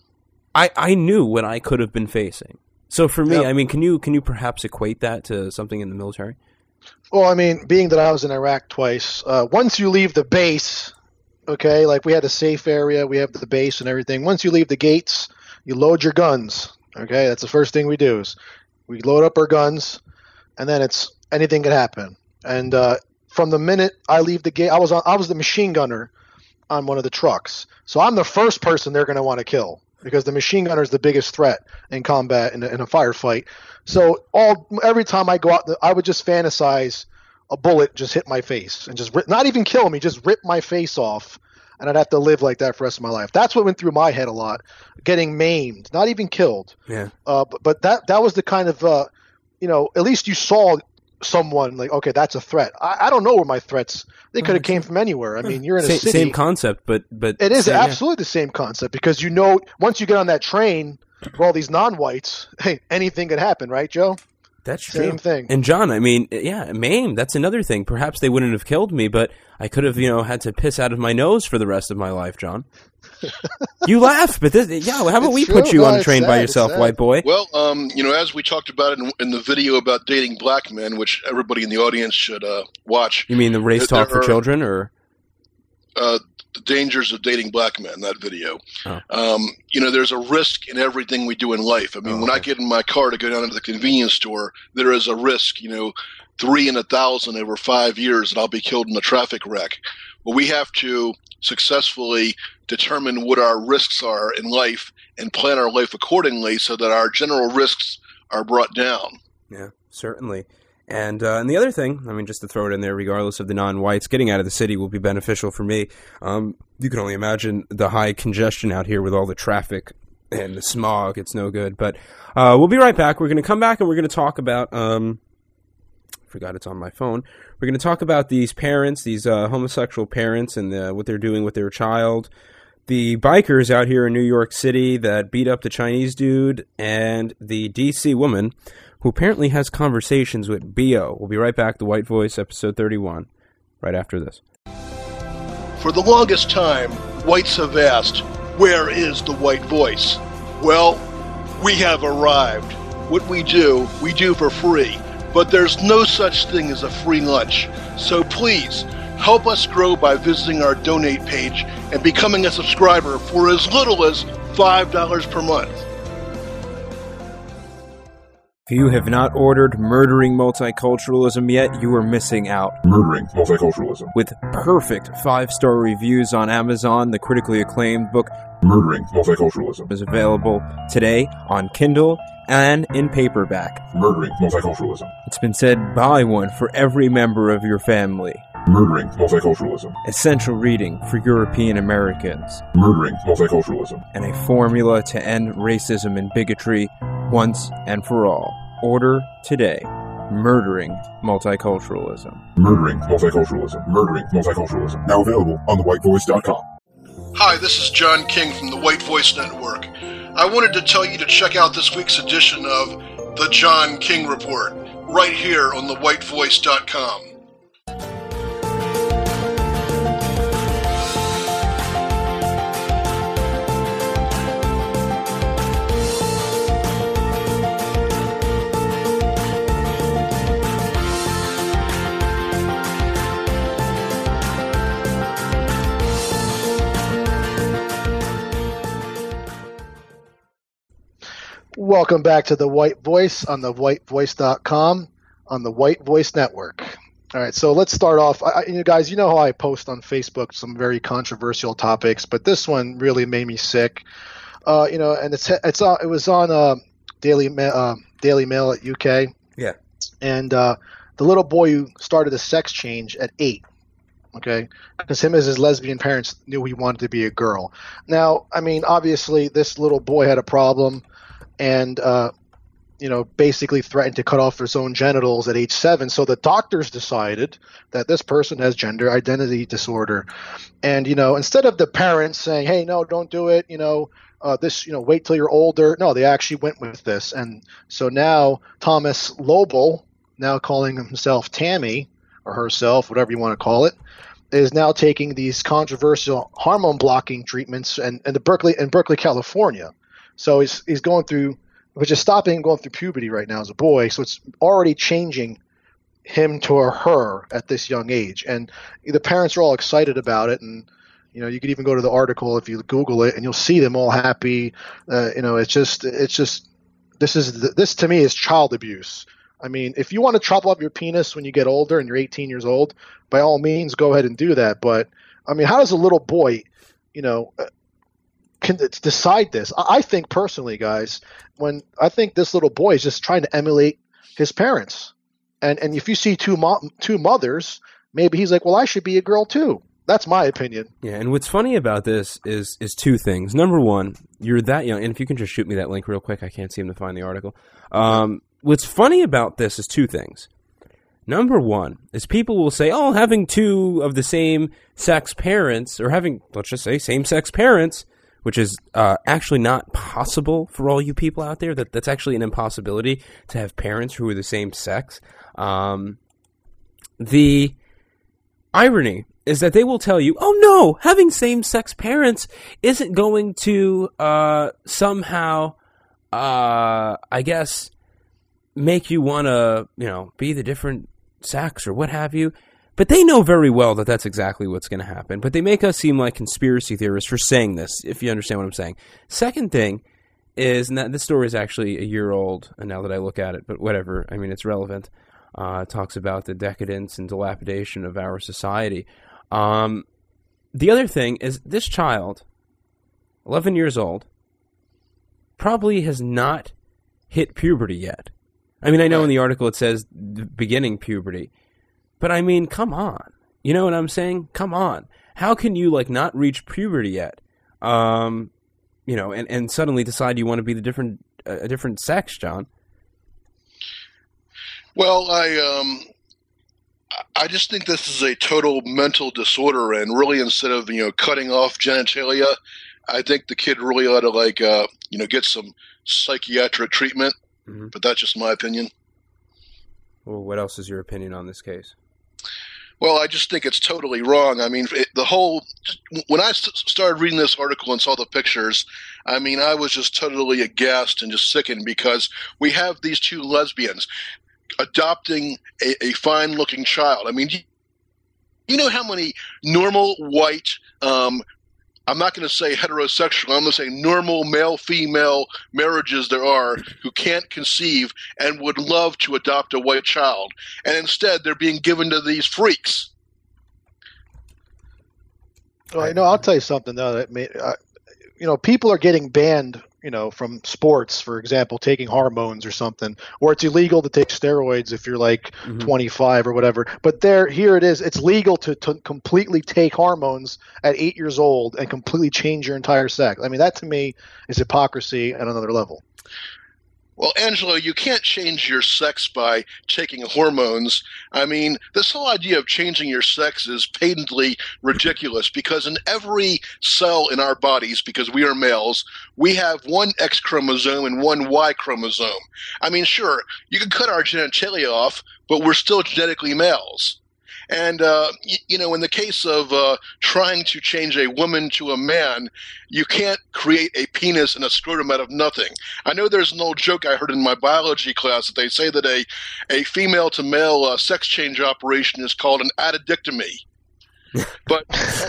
I I knew what I could have been facing. So for me, Yep. I mean, can you can you perhaps equate that to something in the military? Well, I mean, being that I was in Iraq twice, uh, once you leave the base, okay, like we had a safe area, we have the base and everything. Once you leave the gates, you load your guns. Okay, that's the first thing we do is we load up our guns. And then it's anything could happen. And uh, from the minute I leave the gate, I was on, I was the machine gunner on one of the trucks. So I'm the first person they're going to want to kill because the machine gunner is the biggest threat in combat in a, in a firefight. So all every time I go out, I would just fantasize a bullet just hit my face and just rip, not even kill me, just rip my face off. And I'd have to live like that for the rest of my life. That's what went through my head a lot, getting maimed, not even killed. Yeah. Uh, but, but that that was the kind of uh, you know, at least you saw someone like, okay, that's a threat. I, I don't know where my threats. They could have came from anywhere. I mean, you're in a Same, city. same concept, but but It is same, yeah. absolutely the same concept because you know once you get on that train with all these non-whites, hey, anything could happen, right, Joe? That's true. Same thing. And John, I mean, yeah, maimed. That's another thing. Perhaps they wouldn't have killed me, but I could have, you know, had to piss out of my nose for the rest of my life, John. You laugh, but this, yeah. How about It's we true. put you No, on a it's train by sad. yourself, It's sad. white boy? Well, um, you know, as we talked about it in, in the video about dating black men, which everybody in the audience should uh, watch, You mean the race There talk for are- children, or uh, the dangers of dating black men, that video. Oh. Um, you know, there's a risk in everything we do in life. I mean, Oh, when I okay. get in my car to go down to the convenience store, there is a risk, you know, three in a thousand over five years that I'll be killed in a traffic wreck. But we have to successfully determine what our risks are in life and plan our life accordingly so that our general risks are brought down. yeah, certainly. And uh, and the other thing, I mean, just to throw it in there, regardless of the non-whites, getting out of the city will be beneficial for me. Um, you can only imagine the high congestion out here with all the traffic and the smog, it's no good. But uh, we'll be right back. We're going to come back and we're going to talk about, um, I forgot it's on my phone. We're going to talk about these parents, these uh, homosexual parents, and the, what they're doing with their child. The bikers out here in New York City that beat up the Chinese dude, and the D C woman who apparently has conversations with B O. We'll be right back. The White Voice, episode thirty-one, right after this. For the longest time, whites have asked, where is the white voice? Well, we have arrived. What we do, we do for free. But there's no such thing as a free lunch. So please, help us grow by visiting our donate page and becoming a subscriber for as little as five dollars per month. If you have not ordered Murdering Multiculturalism yet, you are missing out. Murdering Multiculturalism. With perfect five-star reviews on Amazon, the critically acclaimed book Murdering Multiculturalism is available today on Kindle and in paperback. Murdering Multiculturalism. It's been said, buy one for every member of your family. Murdering Multiculturalism. Essential reading for European Americans. Murdering Multiculturalism. And a formula to end racism and bigotry once and for all. Order today. Murdering Multiculturalism. Murdering Multiculturalism. Murdering Multiculturalism. Now available on the white voice dot com. Hi, this is John King from the White Voice Network. I wanted to tell you to check out this week's edition of The John King Report, right here on the white voice dot com. Welcome back to The White Voice on the white voice dot com on the White Voice Network. All right, so let's start off. I, you guys, you know how I post on Facebook some very controversial topics, but this one really made me sick. Uh, you know, and it's it's uh, it was on uh, Daily Ma- uh, Daily Mail at U K. Yeah. And uh, the little boy who started a sex change at eight. Okay, because him as his lesbian parents knew he wanted to be a girl. Now, I mean, obviously, this little boy had a problem. And, uh, you know, basically threatened to cut off his own genitals at age seven. So the doctors decided that this person has gender identity disorder. And, you know, instead of the parents saying, hey, no, don't do it, you know, uh, this, you know, wait till you're older. No, they actually went with this. And so now Thomas Lobel, now calling himself Tammy or herself, whatever you want to call it, is now taking these controversial hormone blocking treatments and, and the Berkeley in Berkeley, California. So he's he's going through, which is stopping him going through puberty right now as a boy. So it's already changing him to a her at this young age. And the parents are all excited about it. And, you know, you could even go to the article if you Google it and you'll see them all happy. Uh, you know, it's just, it's just, this is, this to me is child abuse. I mean, if you want to chop up your penis when you get older and you're eighteen years old, by all means, go ahead and do that. But, I mean, how does a little boy, you know, can decide this? I think personally, guys, when I think this little boy is just trying to emulate his parents, and and if you see two mo- two mothers, maybe he's like, well, I should be a girl too. That's my opinion. Yeah, and what's funny about this is is two things. Number one, you're that young, and if you can just shoot me that link real quick, I can't seem to find the article. Um, what's funny about this is two things. Number one is people will say, oh, having two of the same sex parents, or having, let's just say, same sex parents, which is uh, actually not possible for all you people out there. That That's actually an impossibility to have parents who are the same sex. Um, the irony is that they will tell you, oh no, having same-sex parents isn't going to uh, somehow, uh, I guess, make you want to, you know, be the different sex or what have you. But they know very well that that's exactly what's going to happen. But they make us seem like conspiracy theorists for saying this, if you understand what I'm saying. Second thing is, and that, this story is actually a year old, and now that I look at it, but whatever, I mean, it's relevant. Uh, it talks about the decadence and dilapidation of our society. Um, the other thing is this child, eleven years old, probably has not hit puberty yet. I mean, I know in the article it says beginning puberty. But I mean, come on. You know what I'm saying? Come on. How can you, like, not reach puberty yet? Um, you know, and, and suddenly decide you want to be the different a different sex, John? Well, I um, I just think this is a total mental disorder, and really, instead of you know cutting off genitalia, I think the kid really ought to like uh, you know get some psychiatric treatment. Mm-hmm. But that's just my opinion. Well, what else is your opinion on this case? Well, I just think it's totally wrong. I mean, it, the whole – when I st- started reading this article and saw the pictures, I mean, I was just totally aghast and just sickened because we have these two lesbians adopting a, a fine-looking child. I mean, you, you know how many normal white um, – I'm not going to say heterosexual. I'm going to say normal male-female marriages there are who can't conceive and would love to adopt a white child. And instead, they're being given to these freaks. Well, you know, I'll tell you something, though. That may, uh, you know, people are getting banned, you know, from sports, for example, taking hormones or something, or it's illegal to take steroids if you're like mm-hmm. twenty-five or whatever. But there, here it is. It's legal to, to completely take hormones at eight years old and completely change your entire sex. I mean, that to me is hypocrisy at another level. Well, Angelo, you can't change your sex by taking hormones. I mean, this whole idea of changing your sex is patently ridiculous because in every cell in our bodies, because we are males, we have one X chromosome and one Y chromosome. I mean, sure, you can cut our genitalia off, but we're still genetically males. And, uh, you, you know, in the case of uh, trying to change a woman to a man, you can't create a penis and a scrotum out of nothing. I know there's an old joke I heard in my biology class that they say that a, a female-to-male uh, sex change operation is called an addictomy. But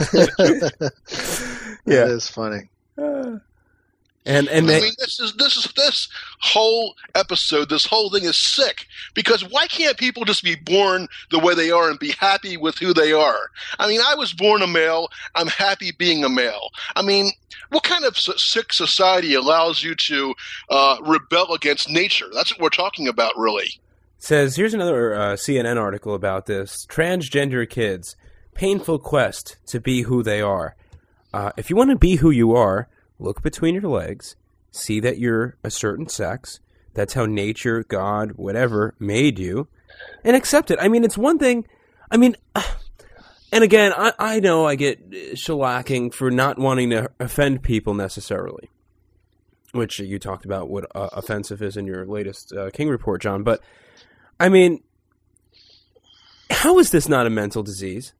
yeah, it is funny. Uh. And and I they, mean, this is this is this whole episode. This whole thing is sick because why can't people just be born the way they are and be happy with who they are? I mean, I was born a male. I'm happy being a male. I mean, what kind of sick society allows you to uh, rebel against nature? That's what we're talking about, really. Says here's another uh, C N N article about this: transgender kids, painful quest to be who they are. Uh, if you want to be who you are, look between your legs, see that you're a certain sex. That's how nature, God, whatever, made you, and accept it. I mean, it's one thing. I mean, and again, I, I know I get shellacking for not wanting to offend people necessarily, which you talked about what uh, offensive is in your latest uh, King Report, John. But, I mean, how is this not a mental disease?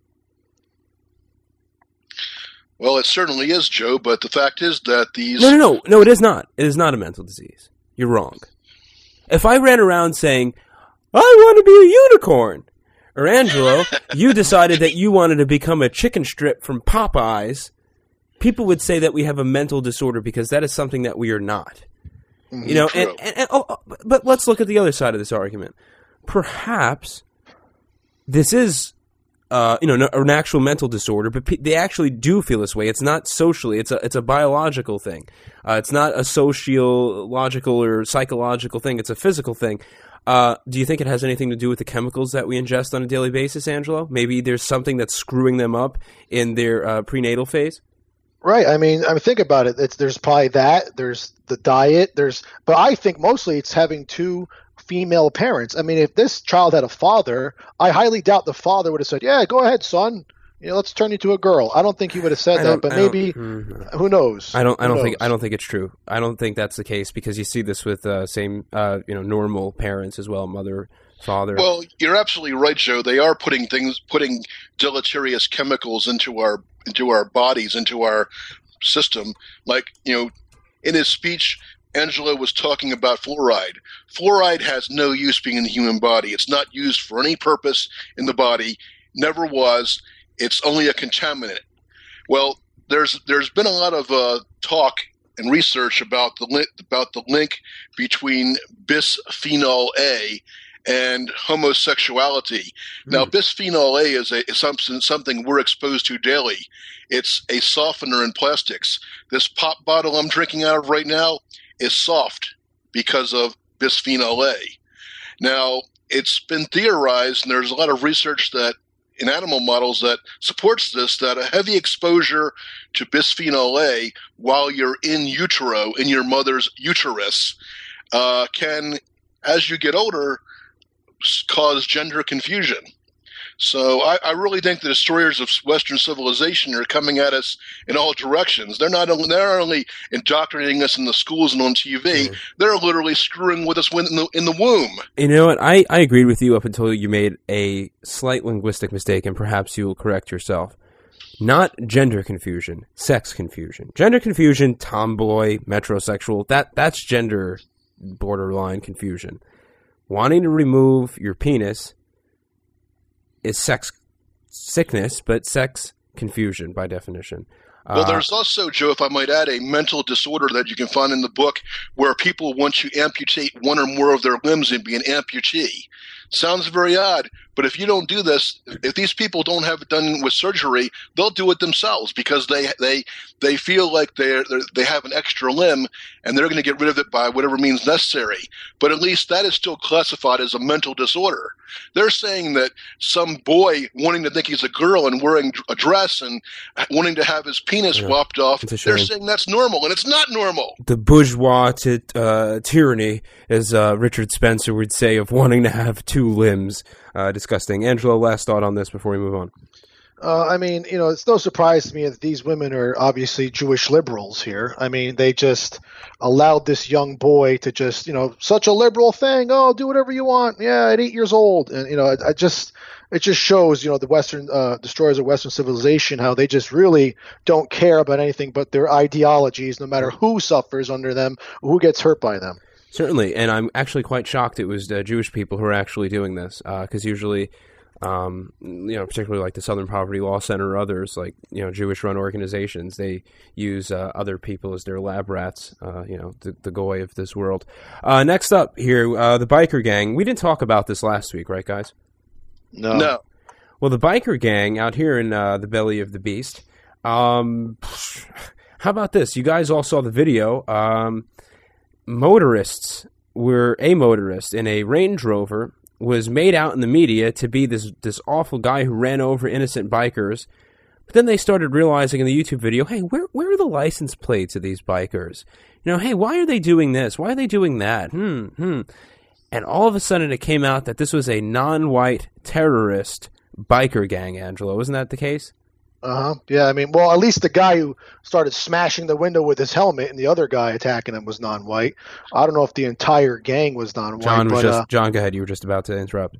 Well, it certainly is, Joe, but the fact is that these... No, no, no. No, it is not. It is not a mental disease. You're wrong. If I ran around saying, I want to be a unicorn, or Angelo, you decided that you wanted to become a chicken strip from Popeyes, people would say that we have a mental disorder because that is something that we are not. Mm-hmm, you know, and, and, and oh, but let's look at the other side of this argument. Perhaps this is... Uh, you know, an actual mental disorder, but pe- they actually do feel this way. It's not socially; it's a it's a biological thing. Uh, it's not a sociological or psychological thing. It's a physical thing. Uh, do you think it has anything to do with the chemicals that we ingest on a daily basis, Angelo? Maybe there's something that's screwing them up in their uh, prenatal phase. Right. I mean, I mean, think about it. It's, there's probably that. There's the diet. There's, but I think mostly it's having two female parents. I mean, if this child had a father, I highly doubt the father would have said, "Yeah, go ahead, son. You know, let's turn you to a girl." I don't think he would have said that, but maybe mm, who knows? I don't. I who don't knows? think. I don't think it's true. I don't think that's the case because you see this with uh, same, uh, you know, normal parents as well, mother, father. Well, you're absolutely right, Joe. They are putting things, putting deleterious chemicals into our into our bodies, into our system. Like, you know, in his speech, Angelo was talking about fluoride. Fluoride has no use being in the human body. It's not used for any purpose in the body, never was. It's only a contaminant. Well, there's there's been a lot of uh, talk and research about the link about the link between bisphenol A and homosexuality. Mm. Now, bisphenol A is, a, is something, something we're exposed to daily. It's a softener in plastics. This pop bottle I'm drinking out of right now is soft because of bisphenol A. Now, it's been theorized, and there's a lot of research that in animal models that supports this, that a heavy exposure to bisphenol A while you're in utero, in your mother's uterus, uh, can, as you get older, cause gender confusion. So I, I really think the destroyers of Western civilization are coming at us in all directions. They're not only, they're not only indoctrinating us in the schools and on T V, mm. they're literally screwing with us in the, in the womb. You know what? I, I agreed with you up until you made a slight linguistic mistake, and perhaps you will correct yourself. Not gender confusion, sex confusion. Gender confusion, tomboy, metrosexual, that, that's gender borderline confusion. Wanting to remove your penis is sex sickness, but sex confusion by definition. Well, uh, there's also, Joe, if I might add, a mental disorder that you can find in the book where people want to amputate one or more of their limbs and be an amputee. Sounds very odd, but if you don't do this, if these people don't have it done with surgery, they'll do it themselves because they they they feel like they're, they're they have an extra limb and they're going to get rid of it by whatever means necessary. But at least that is still classified as a mental disorder. They're saying that some boy wanting to think he's a girl and wearing a dress and wanting to have his penis yeah, lopped off, they're saying that's normal, and it's not normal. The bourgeois t- uh, tyranny, as uh, Richard Spencer would say, of wanting to have two limbs. Uh, disgusting. Angelo, last thought on this before we move on. Uh, I mean, you know, it's no surprise to me that these women are obviously Jewish liberals here. I mean, they just allowed this young boy to just, you know, such a liberal thing. Oh, do whatever you want. Yeah, at eight years old. And, you know, I, I just, it just shows, you know, the Western uh, destroyers of Western civilization, how they just really don't care about anything but their ideologies, no matter who suffers under them, who gets hurt by them. Certainly, and I'm actually quite shocked it was uh, Jewish people who are actually doing this, because uh, usually, um, you know, particularly like the Southern Poverty Law Center or others, like, you know, Jewish-run organizations, they use uh, other people as their lab rats, uh, you know, the, the goy of this world. Uh, next up here, uh, the biker gang. We didn't talk about this last week, right, guys? No. No. Well, the biker gang out here in uh, the belly of the beast, um, how about this? You guys all saw the video. Um... Motorists were a motorist in a Range Rover was made out in the media to be this this awful guy who ran over innocent bikers. But then they started realizing in the YouTube video, hey, where where are the license plates of these bikers? You know, hey, why are they doing this? Why are they doing that? Hmm, hmm. And all of a sudden it came out that this was a non-white terrorist biker gang, Angelo. Isn't that the case? Uh-huh. Yeah, I mean, well, at least the guy who started smashing the window with his helmet and the other guy attacking him was non-white. I don't know if the entire gang was non-white. John was but, just uh, John, go ahead. You were just about to interrupt.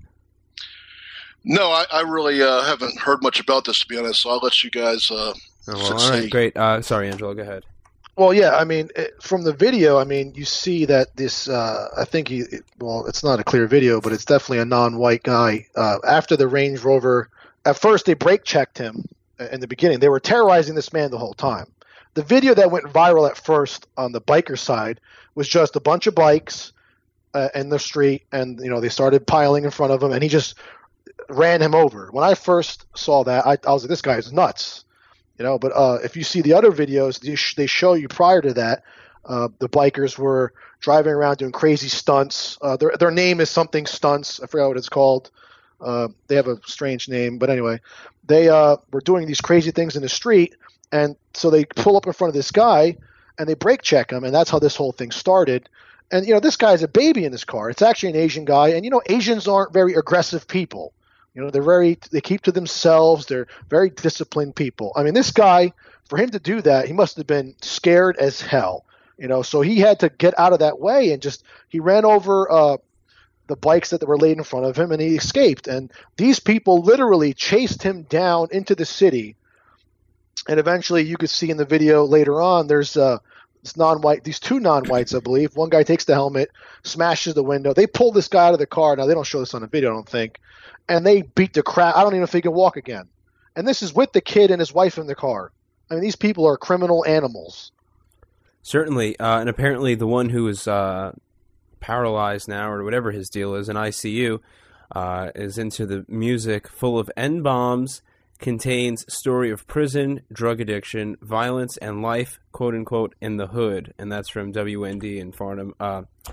No, I, I really uh, haven't heard much about this, to be honest, so I'll let you guys uh, oh, well, all right, great. Uh, sorry, Angelo, go ahead. Well, yeah, I mean, it, from the video, I mean, you see that this, uh, I think he, it, well, it's not a clear video, but it's definitely a non-white guy. Uh, after the Range Rover, at first they brake checked him. In the beginning, they were terrorizing this man the whole time. The video that went viral at first on the biker side was just a bunch of bikes uh, in the street, and you know they started piling in front of him, and he just ran him over. When I first saw that, I, I was like, "This guy is nuts," you know. But uh, if you see the other videos, they, sh- they show you prior to that, uh, the bikers were driving around doing crazy stunts. Uh, their their name is something stunts. I forgot what it's called. Uh, they have a strange name, but anyway, they uh, were doing these crazy things in the street, and so they pull up in front of this guy, and they brake check him, and that's how this whole thing started. And, you know, this guy's a baby in this car. It's actually an Asian guy, and, you know, Asians aren't very aggressive people. You know, they're very – they keep to themselves. They're very disciplined people. I mean, this guy, for him to do that, he must have been scared as hell, you know, so he had to get out of that way and just – he ran over uh, – the bikes that were laid in front of him, and he escaped. And these people literally chased him down into the city. And eventually, you could see in the video later on, there's uh, this non-white, these two non-whites, I believe. One guy takes the helmet, smashes the window. They pull this guy out of the car. Now, they don't show this on the video, I don't think. And they beat the crap. I don't even know if he can walk again. And this is with the kid and his wife in the car. I mean, these people are criminal animals. Certainly. Uh, and apparently, the one who is uh, paralyzed now, or whatever his deal is, in I C U, uh, is into the music full of N-bombs, contains story of prison, drug addiction, violence, and life, quote-unquote, in the hood. And that's from W N D in Farnham, uh,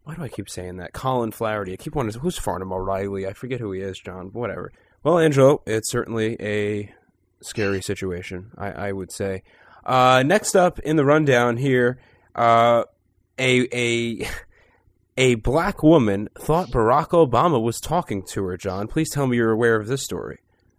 why do I keep saying that? Colin Flaherty. I keep wondering, who's Farnham O'Reilly? I forget who he is, John. Whatever. Well, Angelo, it's certainly a scary situation, I, I would say. Uh, next up in the rundown here, uh, a a a black woman thought Barack Obama was talking to her, John. Please tell me you're aware of this story.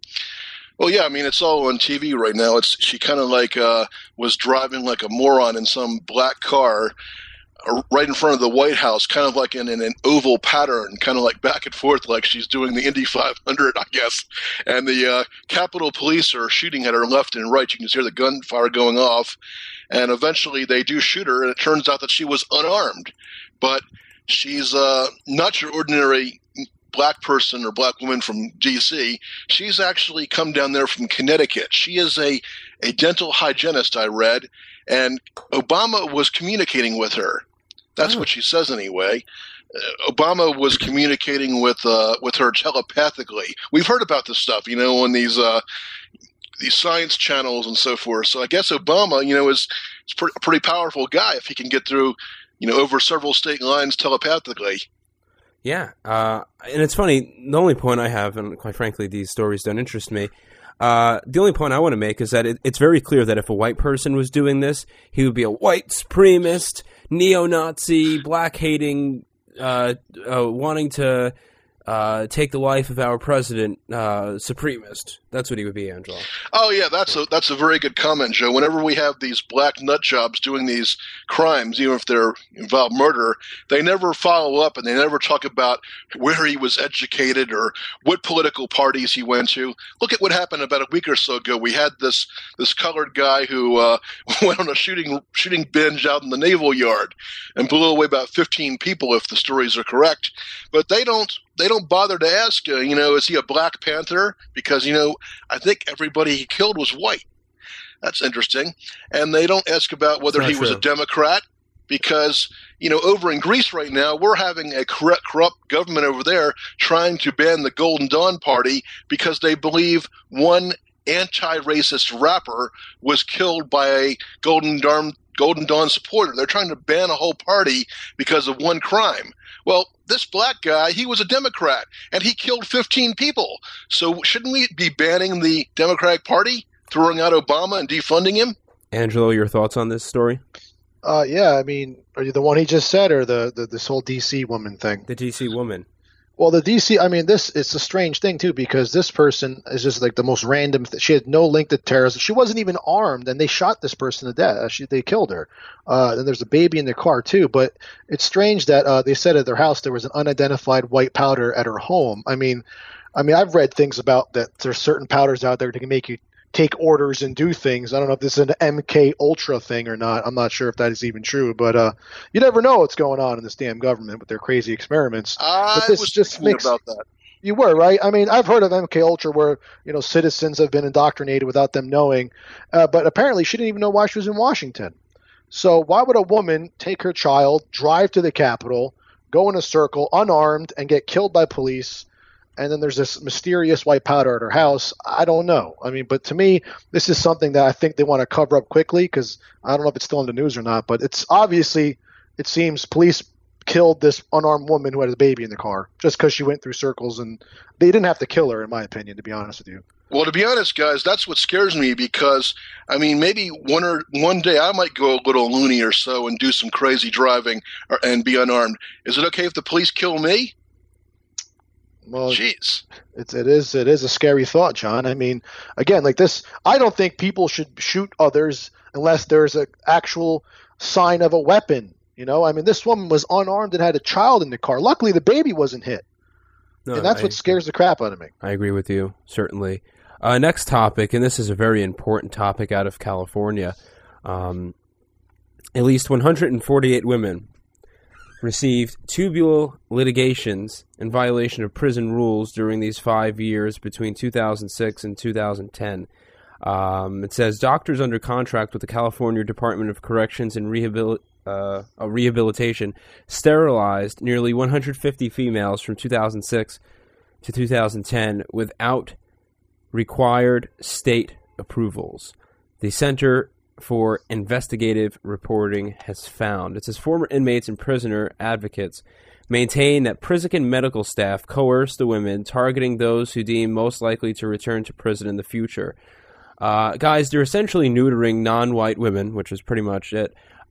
Well, yeah, I mean, it's all on T V right now. It's she kind of like uh, was driving like a moron in some black car uh, right in front of the White House, kind of like in, in an oval pattern, kind of like back and forth like she's doing the Indy five hundred, I guess. And the uh, Capitol Police are shooting at her left and right. You can hear the gunfire going off. And eventually they do shoot her, and it turns out that she was unarmed. But she's uh, not your ordinary black person or black woman from D C. She's actually come down there from Connecticut. She is a, a dental hygienist, I read, and Obama was communicating with her. That's oh. what she says anyway. Uh, Obama was communicating with uh, with her telepathically. We've heard about this stuff, you know, on these uh, these science channels and so forth. So I guess Obama, you know, is, is pre- a pretty powerful guy if he can get through, you know, over several state lines telepathically. Yeah, uh, and it's funny, the only point I have, and quite frankly, these stories don't interest me, uh, the only point I want to make is that it, it's very clear that if a white person was doing this, he would be a white supremacist, neo-Nazi, black-hating, uh, uh, wanting to uh, take the life of our president, uh, supremacist. That's what he would be, Angelo. Oh, yeah, that's a that's a very good comment, Joe. Whenever we have these black nut jobs doing these crimes, even if they're involve murder, they never follow up and they never talk about where he was educated or what political parties he went to. Look at what happened about a week or so ago. We had this this colored guy who uh, went on a shooting shooting binge out in the Naval Yard and blew away about fifteen people, if the stories are correct. But they don't they don't bother to ask, uh, you know, is he a Black Panther? Because, you know, I think everybody he killed was white. That's interesting. And they don't ask about whether he true. was a Democrat because, you know, over in Greece right now, we're having a corrupt, corrupt government over there trying to ban the Golden Dawn Party because they believe one anti-racist rapper was killed by a Golden Dawn, Golden Dawn supporter. They're trying to ban a whole party because of one crime. Well, this black guy, he was a Democrat, and he killed fifteen people. So shouldn't we be banning the Democratic Party, throwing out Obama and defunding him? Angelo, your thoughts on this story? Uh, yeah, I mean, are you the one he just said, or the, the this whole D C woman thing? The D C woman. Well, the D C, I mean, this it's a strange thing, too, because this person is just like the most random. Th- she had no link to terrorism. She wasn't even armed, and they shot this person to death. She, they killed her. Uh, and there's a baby in the car, too. But it's strange that uh, they said at their house there was an unidentified white powder at her home. I mean, I mean, I've read things about that there's certain powders out there that can make you take orders and do things. I don't know if this is an M K Ultra thing or not. I'm not sure if that is even true, but uh, you never know what's going on in this damn government with their crazy experiments. I but this was just makes about that. You were right. I mean, I've heard of M K Ultra where you know citizens have been indoctrinated without them knowing, uh, but apparently she didn't even know why she was in Washington. So why would a woman take her child, drive to the Capitol, go in a circle unarmed, and get killed by police? And then there's this mysterious white powder at her house. I don't know. I mean, but to me, this is something that I think they want to cover up quickly because I don't know if it's still in the news or not. But it's obviously, it seems police killed this unarmed woman who had a baby in the car just because she went through circles. And they didn't have to kill her, in my opinion, to be honest with you. Well, to be honest, guys, that's what scares me because, I mean, maybe one or one day I might go a little loony or so and do some crazy driving or, and be unarmed. Is it okay if the police kill me? Well, jeez, it's it is it is a scary thought, John. I mean, again, like this, I don't think people should shoot others unless there's an actual sign of a weapon. You know, I mean, this woman was unarmed and had a child in the car. Luckily, the baby wasn't hit, no, and that's I, what scares the crap out of me. I agree with you, certainly. Uh, next topic, and this is a very important topic out of California. Um, at least one hundred forty-eight women received tubular litigations in violation of prison rules during these five years between two thousand six and two thousand ten. Um, it says doctors under contract with the California Department of Corrections and Rehabil- uh, uh, Rehabilitation sterilized nearly one hundred fifty females from two thousand six to two thousand ten without required state approvals. The center for Investigative Reporting has found. It says former inmates and prisoner advocates maintain that prison medical staff coerce the women, targeting those who deem most likely to return to prison in the future. Uh, guys, they're essentially neutering non-white women, which is pretty much it,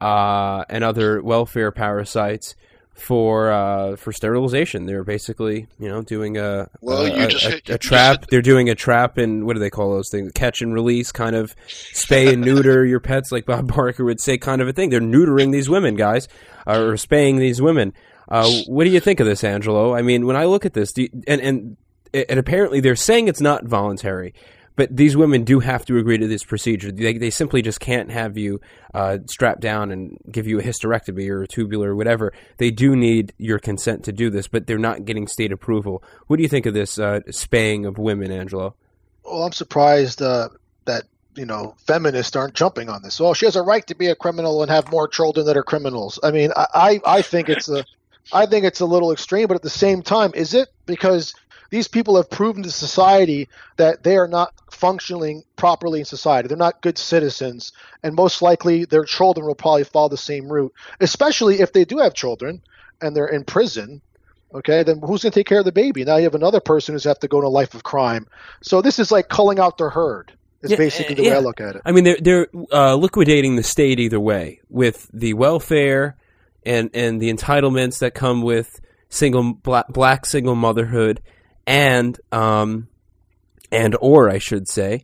uh, and other welfare parasites for uh, for sterilization. They're basically, you know, doing a well, a, you just a, hit, a, a trap. Just... They're doing a trap and what do they call those things? Catch and release, kind of spay and neuter your pets, like Bob Barker would say, kind of a thing. They're neutering these women, guys, uh, or spaying these women. Uh, what do you think of this, Angelo? I mean, when I look at this, do you, and and and apparently they're saying it's not voluntary. But these women do have to agree to this procedure. They, they simply just can't have you uh, strapped down and give you a hysterectomy or a tubular or whatever. They do need your consent to do this, but they're not getting state approval. What do you think of this uh, spaying of women, Angelo? Well, I'm surprised uh, that, you know, feminists aren't jumping on this. Oh, she has a right to be a criminal and have more children that are criminals. I mean, I, I, I think it's a, I think it's a little extreme, but at the same time, is it? Because these people have proven to society that they are not functioning properly in society. They're not good citizens, and most likely their children will probably follow the same route, especially if they do have children and they're in prison. Okay, then who's going to take care of the baby? Now you have another person who's have to go to a life of crime. So this is like culling out their herd. It's yeah, basically the yeah. way I look at it. I mean, they're, they're uh, liquidating the state either way with the welfare and, and the entitlements that come with single black, black single motherhood. And, um, and or I should say,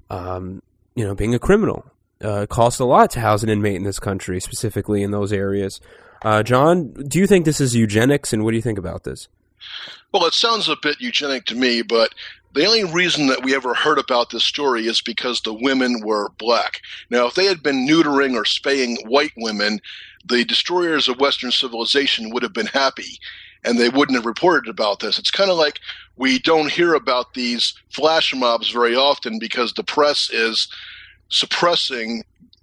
um, you know, being a criminal. Uh, it costs a lot to house an inmate in this country, specifically in those areas. Uh, John, do you think this is eugenics, and what do you think about this? Well, it sounds a bit eugenic to me, but the only reason that we ever heard about this story is because the women were black. Now, if they had been neutering or spaying white women, the destroyers of Western civilization would have been happy, and they wouldn't have reported about this. It's kind of like we don't hear about these flash mobs very often because the press is suppressing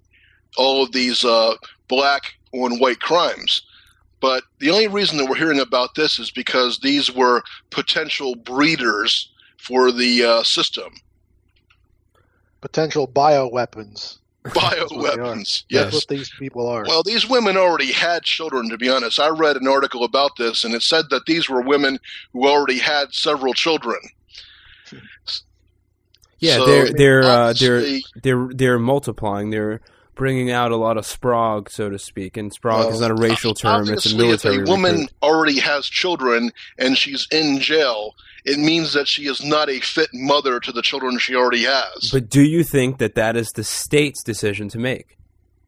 all of these uh, black on white crimes. But the only reason that we're hearing about this is because these were potential breeders for the uh, system. Potential bioweapons. Bioweapons, yes. That's what these people are. Well, these women already had children, to be honest. I read an article about this, and it said that these were women who already had several children. Yeah, so they're they're uh, they're they're they're multiplying. They're bringing out a lot of sprog, so to speak. And sprog well, is not a racial term; it's a military. If a woman recruit. already has children and she's in jail, it means that she is not a fit mother to the children she already has. But do you think that that is the state's decision to make?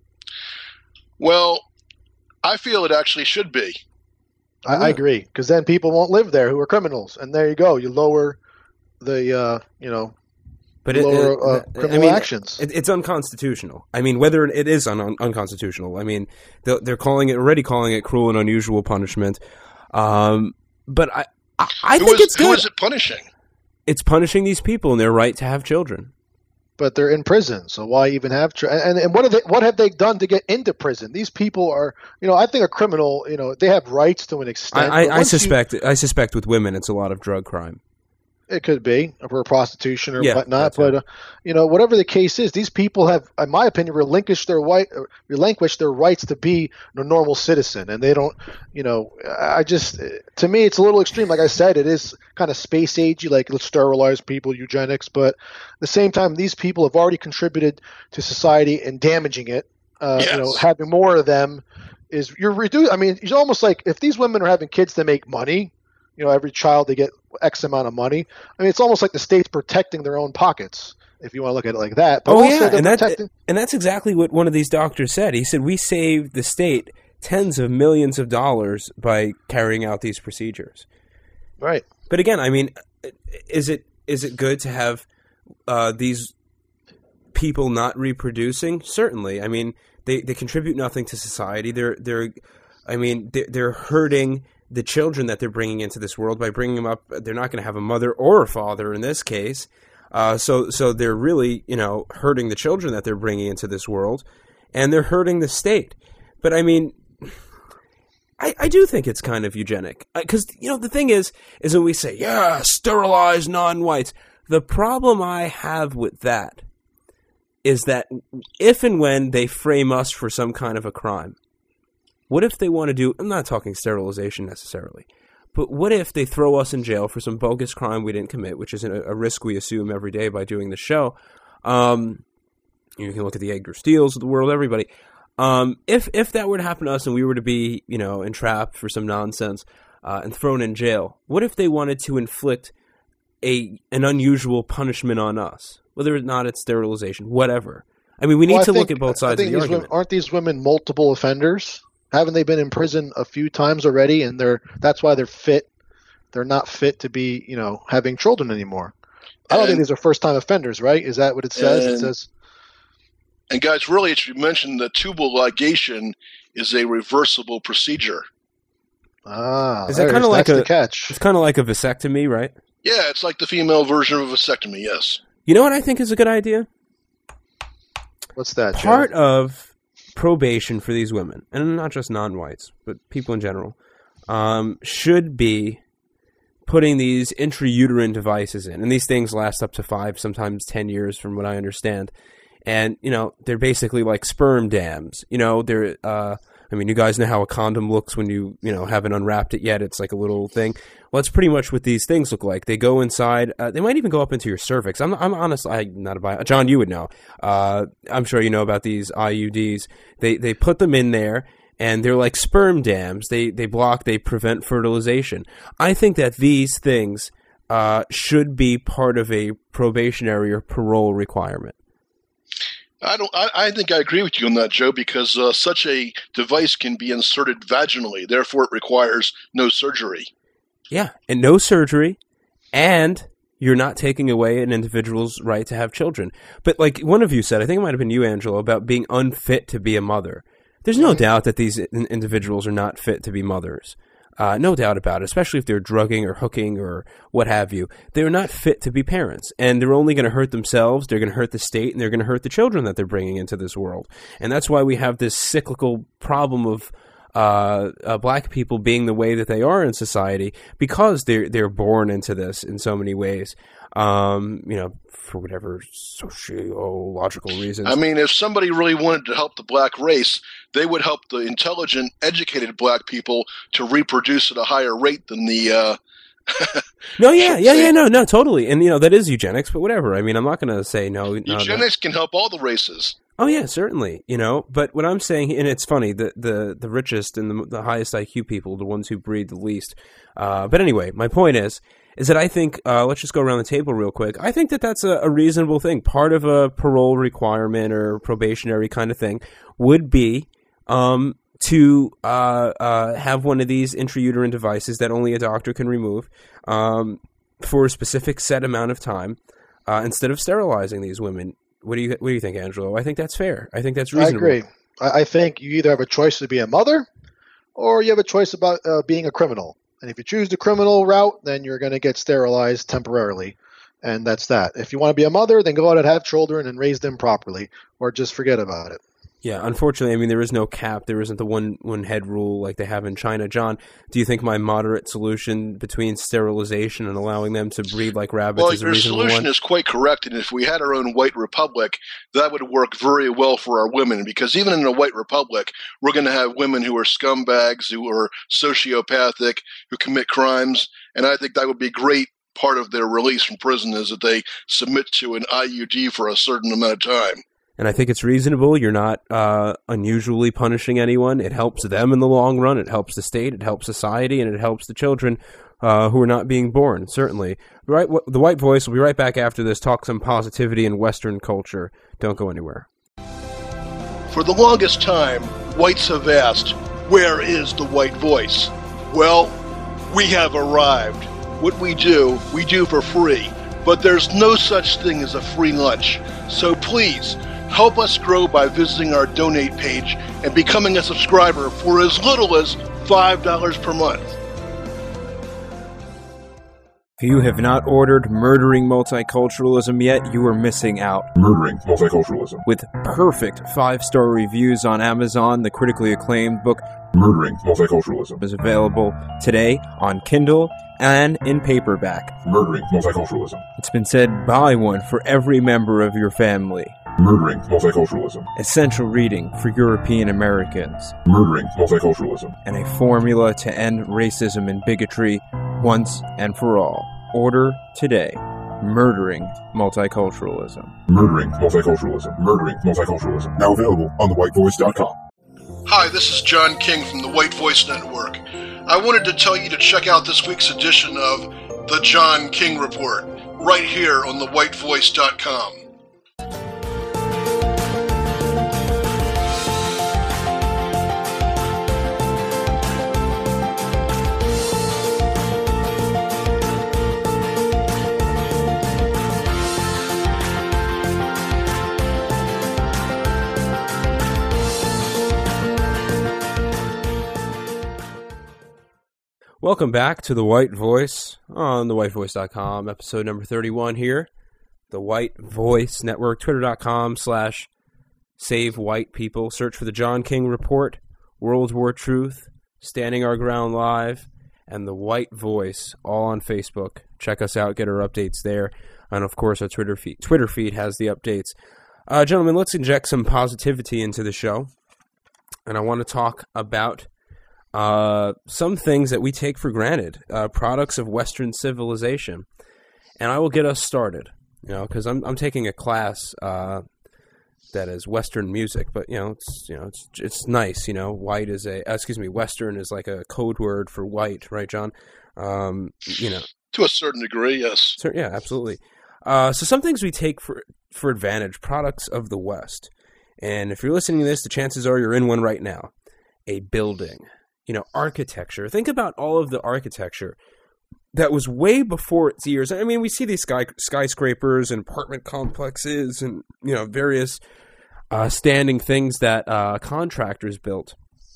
Well, I feel it actually should be. I, I agree, because then people won't live there who are criminals, and there you go. You lower the, uh, you know, but it, lower it, uh, criminal I mean, actions. It, it's unconstitutional. I mean, whether it is un- un- unconstitutional. I mean, they're, they're calling it already calling it cruel and unusual punishment. Um, but I. I, I think is, it's good. Who is it punishing? It's punishing these people and their right to have children. But they're in prison, so why even have children? And, and what have they? What have they done to get into prison? These people are, you know, I think a criminal. You know, they have rights to an extent. I, I, I suspect. You, I suspect with women, it's a lot of drug crime. It could be for prostitution or yeah, whatnot, but uh, you know, whatever the case is, these people have, in my opinion, relinquished their right, relinquished their rights to be a normal citizen, and they don't. You know, I just, to me, it's a little extreme. Like I said, it is kind of space agey, like let's sterilize people, eugenics, but at the same time, these people have already contributed to society and damaging it. Uh, yes. You know, having more of them is you're reducing. I mean, it's almost like if these women are having kids that make money. You know, every child they get X amount of money. I mean, it's almost like the state's protecting their own pockets, if you want to look at it like that. But oh, also yeah, and, that, protecting- and that's exactly what one of these doctors said. He said, we saved the state tens of millions of dollars by carrying out these procedures. Right. But again, I mean, is it is it good to have uh, these people not reproducing? Certainly. I mean, they, they contribute nothing to society. They're, they're I mean, they're, they're hurting the children that they're bringing into this world by bringing them up. They're not going to have a mother or a father in this case. Uh, so, so they're really, you know, hurting the children that they're bringing into this world, and they're hurting the state. But I mean, I, I do think it's kind of eugenic because, you know, the thing is, is when we say, yeah, sterilize non-whites, the problem I have with that is that if and when they frame us for some kind of a crime, what if they want to do, I'm not talking sterilization necessarily, but what if they throw us in jail for some bogus crime we didn't commit, which is a, a risk we assume every day by doing the show. Um, you can look at the Edgar Steeles of the world, everybody. Um, if if that were to happen to us and we were to be, you know, entrapped for some nonsense uh, and thrown in jail, what if they wanted to inflict a an unusual punishment on us? Whether or not it's sterilization, whatever. I mean, we need well, to think, look at both sides I think of the these argument. Women, aren't these women multiple offenders? Haven't they been in prison a few times already? And they're that's why they're fit. They're not fit to be, you know, having children anymore. I don't and, think these are first-time offenders, right? Is that what it says? And, it says. And guys, really, it should be mentioned that tubal ligation is a reversible procedure. Ah, is that kind of like that's a the catch? It's kind of like a vasectomy, right? Yeah, it's like the female version of a vasectomy. Yes. You know what I think is a good idea? What's that? Part Joe? of probation for these women, and not just non-whites, but people in general, um, should be putting these intrauterine devices in. And these things last up to five, sometimes ten years from what I understand. And, you know, they're basically like sperm dams. You know, they're, uh, I mean, you guys know how a condom looks when you, you know, haven't unwrapped it yet. It's like a little thing. Well, it's pretty much what these things look like. They go inside. Uh, they might even go up into your cervix. I'm, I'm honest. I'm not a bio. John, you would know. Uh, I'm sure you know about these I U Ds. They they put them in there, and they're like sperm dams. They they block. They prevent fertilization. I think that these things uh, should be part of a probationary or parole requirement. I don't. I, I think I agree with you on that, Joe, because uh, such a device can be inserted vaginally. Therefore, it requires no surgery. Yeah, and no surgery, and you're not taking away an individual's right to have children. But like one of you said, I think it might have been you, Angelo, about being unfit to be a mother. There's no doubt that these in- individuals are not fit to be mothers. Uh, no doubt about it, especially if they're drugging or hooking or what have you. They're not fit to be parents, and they're only going to hurt themselves, they're going to hurt the state, and they're going to hurt the children that they're bringing into this world. And that's why we have this cyclical problem of uh, uh, black people being the way that they are in society, because they're, they're born into this in so many ways, um, you know, for whatever sociological reasons. I mean, if somebody really wanted to help the black race, they would help the intelligent, educated black people to reproduce at a higher rate than the... Uh, no, yeah, yeah, yeah, no, no, totally. And, you know, that is eugenics, but whatever. I mean, I'm not going to say no. no eugenics no. can help all the races. Oh, yeah, certainly, you know. But what I'm saying, and it's funny, the the, the richest and the, the highest I Q people, the ones who breed the least. Uh, but anyway, my point is, is that I think, uh, let's just go around the table real quick. I think that that's a, a reasonable thing. Part of a parole requirement or probationary kind of thing would be um, to uh, uh, have one of these intrauterine devices that only a doctor can remove um, for a specific set amount of time uh, instead of sterilizing these women. What do you What do you think, Angelo? I think that's fair. I think that's reasonable. I agree. I, I think you either have a choice to be a mother, or you have a choice about uh, being a criminal. And if you choose the criminal route, then you're going to get sterilized temporarily. And that's that. If you want to be a mother, then go out and have children and raise them properly, or just forget about it. Yeah, unfortunately, I mean, there is no cap. There isn't the one, one head rule like they have in China. John, do you think my moderate solution between sterilization and allowing them to breed like rabbits well, is a your reasonable solution one? is quite correct. And if we had our own white republic, that would work very well for our women. Because even in a white republic, we're going to have women who are scumbags, who are sociopathic, who commit crimes. And I think that would be great. Part of their release from prison is that they submit to an I U D for a certain amount of time. And I think it's reasonable. You're not uh, unusually punishing anyone. It helps them in the long run. It helps the state. It helps society. And it helps the children uh, who are not being born, certainly. Right. The White Voice will be right back after this. Talk some positivity in Western culture. Don't go anywhere. For the longest time, whites have asked, where is the White Voice? Well, we have arrived. What we do, we do for free. But there's no such thing as a free lunch. So please, help us grow by visiting our donate page and becoming a subscriber for as little as five dollars per month. If you have not ordered Murdering Multiculturalism yet, you are missing out. Murdering Multiculturalism. With perfect five-star reviews on Amazon, the critically acclaimed book Murdering Multiculturalism is available today on Kindle and in paperback. Murdering Multiculturalism. It's been said, buy one for every member of your family. Murdering multiculturalism. Essential reading for European Americans. Murdering multiculturalism. And a formula to end racism and bigotry once and for all. Order today. Murdering Multiculturalism. Murdering Multiculturalism. Murdering Multiculturalism. Now available on the white voice dot com. Hi, this is John King from the White Voice Network. I wanted to tell you to check out this week's edition of The John King Report, right here on the white voice dot com. Welcome back to The White Voice on the white voice dot com, episode number thirty-one here. The White Voice Network, twitter dot com slash save white people. Search for The John King Report, World War Truth, Standing Our Ground Live, and The White Voice, all on Facebook. Check us out, get our updates there. And, of course, our Twitter feed, Twitter feed has the updates. Uh, gentlemen, let's inject some positivity into the show. And I want to talk about Uh, some things that we take for granted, uh, products of Western civilization, and I will get us started. You know, because I'm I'm taking a class uh, that is Western music, but you know, it's you know, it's it's nice. You know, white is a uh, excuse me, Western is like a code word for white, right, John? Um, you know, to a certain degree, yes. So, yeah, absolutely. Uh, so some things we take for for advantage, products of the West, and if you're listening to this, the chances are you're in one right now. A building. You know, architecture. Think about all of the architecture that was way before its years. I mean, we see these sky, skyscrapers and apartment complexes and, you know, various uh, standing things that uh, contractors built.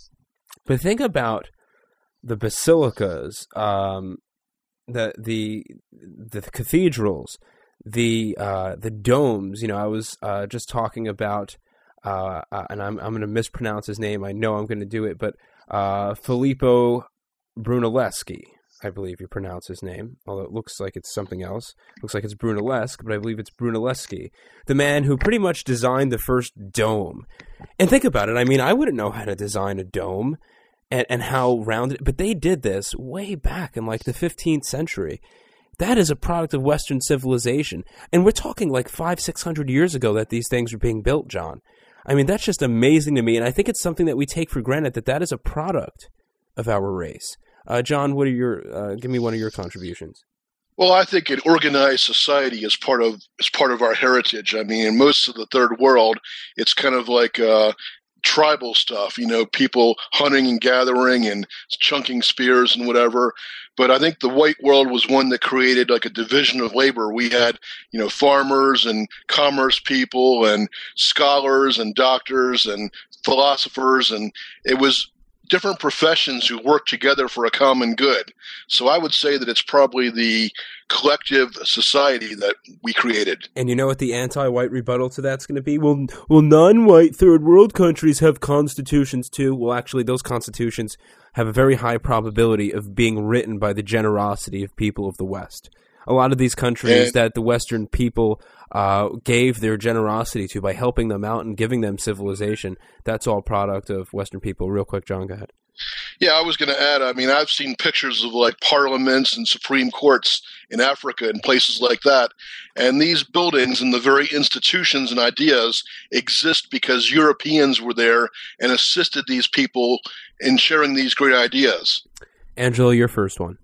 But think about the basilicas, um, the the the cathedrals, the uh, the domes. You know, I was uh, just talking about, uh, uh, and I'm I'm going to mispronounce his name. I know I'm going to do it, but Uh, Filippo Brunelleschi, I believe you pronounce his name, although it looks like it's something else. It looks like it's Brunelleschi, but I believe it's Brunelleschi, the man who pretty much designed the first dome. And think about it. I mean, I wouldn't know how to design a dome and, and how rounded, but they did this way back in like the fifteenth century. That is a product of Western civilization. And we're talking like five, six hundred years ago that these things were being built, John. I mean, that's just amazing to me, and I think it's something that we take for granted that that is a product of our race. Uh, John, what are your? Uh, give me one of your contributions. Well, I think an organized society is part of is part of our heritage. I mean, in most of the third world, it's kind of like uh, tribal stuff. You know, people hunting and gathering and chunking spears and whatever. But I think the white world was one that created like a division of labor. We had, you know, farmers and commerce people and scholars and doctors and philosophers, and it was different professions who worked together for a common good. So I would say that it's probably the collective society that we created. And you know what the anti-white rebuttal to that's going to be? Well, well, non-white third world countries have constitutions too. Well, actually, those constitutions have a very high probability of being written by the generosity of people of the West. A lot of these countries and, that the Western people uh, gave their generosity to by helping them out and giving them civilization, that's all product of Western people. Real quick, John, go ahead. Yeah, I was going to add, I mean, I've seen pictures of like parliaments and Supreme Courts in Africa and places like that. And these buildings and the very institutions and ideas exist because Europeans were there and assisted these people in sharing these great ideas. Angela, your first one.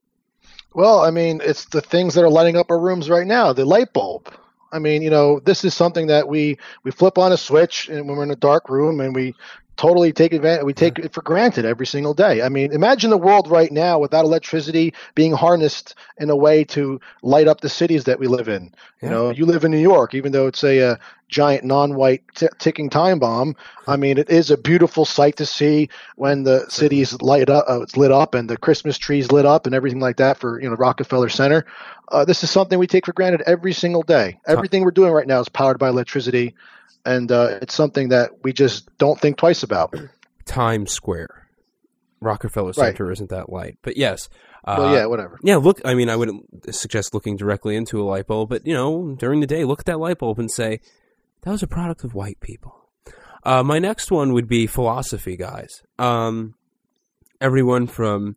Well, I mean, it's the things that are lighting up our rooms right now, the light bulb. I mean, you know, this is something that we, we flip on a switch and when we're in a dark room and we totally take advantage. We take it for granted every single day. I mean, imagine the world right now without electricity being harnessed in a way to light up the cities that we live in. Yeah. You know, you live in New York, even though it's a, a giant non-white t- ticking time bomb. I mean, it is a beautiful sight to see when the cities light up, uh, it's lit up and the Christmas trees lit up and everything like that for, you know, Rockefeller Center. Uh, this is something we take for granted every single day. Everything we're doing right now is powered by electricity. And uh, it's something that we just don't think twice about. Times Square. Rockefeller Center right. isn't that light. But yes. Uh, well, yeah, whatever. Yeah, look, I mean, I wouldn't suggest looking directly into a light bulb, but, you know, during the day, look at that light bulb and say, that was a product of white people. Uh, my next one would be philosophy, guys. Um, everyone from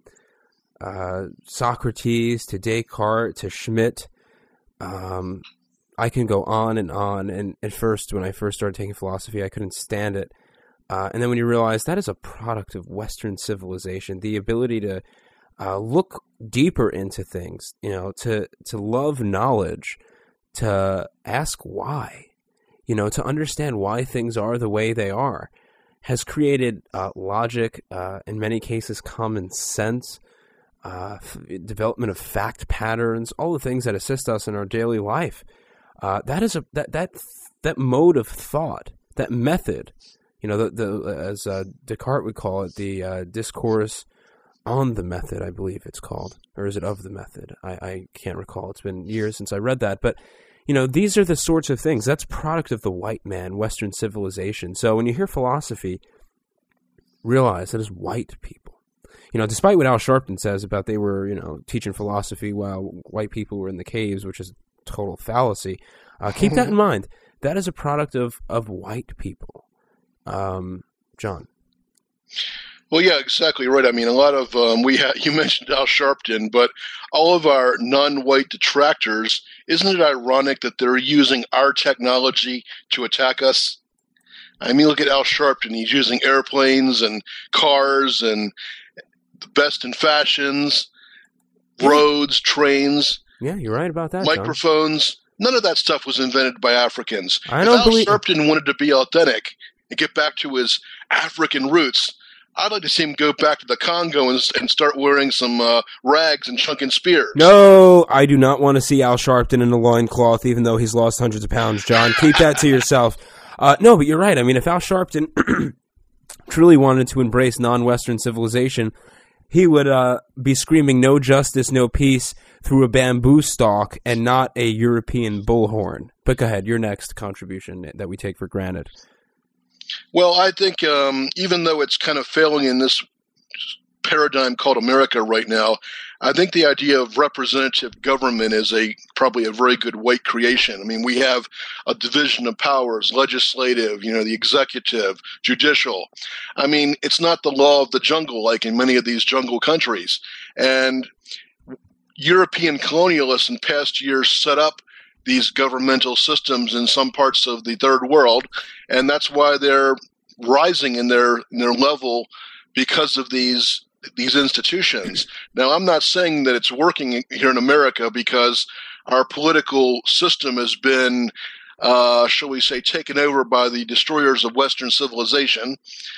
uh, Socrates to Descartes to Schmidt. Um, I can go on and on. And at first, when I first started taking philosophy, I couldn't stand it. Uh, and then when you realize that is a product of Western civilization, the ability to uh, look deeper into things, you know, to to love knowledge, to ask why, you know, to understand why things are the way they are, has created uh, logic, uh, in many cases common sense, uh, f- development of fact patterns, all the things that assist us in our daily life. Uh, that is a that that that mode of thought, that method, you know, the, the as uh, Descartes would call it, the uh, discourse on the method, I believe it's called, or is it of the method? I, I can't recall. It's been years since I read that, but you know, these are the sorts of things. That's product of the white man, Western civilization. So when you hear philosophy, realize that is white people. You know, despite what Al Sharpton says about they were, you know, teaching philosophy while white people were in the caves, which is total fallacy. Uh, keep that in mind. That is a product of, of white people. Um, John. Well, yeah, exactly right. I mean, a lot of um, we ha- you mentioned Al Sharpton, but all of our non-white detractors, isn't it ironic that they're using our technology to attack us? I mean, look at Al Sharpton. He's using airplanes and cars and the best in fashions, roads, trains. Yeah, you're right about that, microphones. John. None of that stuff was invented by Africans. I don't if Al believe- Sharpton wanted to be authentic and get back to his African roots, I'd like to see him go back to the Congo and, and start wearing some uh, rags and chunking spears. No, I do not want to see Al Sharpton in a loincloth, even though he's lost hundreds of pounds, John. Keep that to yourself. Uh, no, but you're right. I mean, if Al Sharpton truly wanted to embrace non-Western civilization, he would uh, be screaming no justice, no peace through a bamboo stalk and not a European bullhorn. But go ahead, your next contribution that we take for granted. Well, I think um, even though it's kind of failing in this paradigm called America right now, I think the idea of representative government is a probably a very good white creation. I mean, we have a division of powers, legislative, you know, the executive, judicial. I mean, it's not the law of the jungle like in many of these jungle countries. And European colonialists in past years set up these governmental systems in some parts of the third world, and that's why they're rising in their in their level because of these these institutions. Now, I'm not saying that it's working here in America because our political system has been, uh, shall we say, taken over by the destroyers of Western civilization.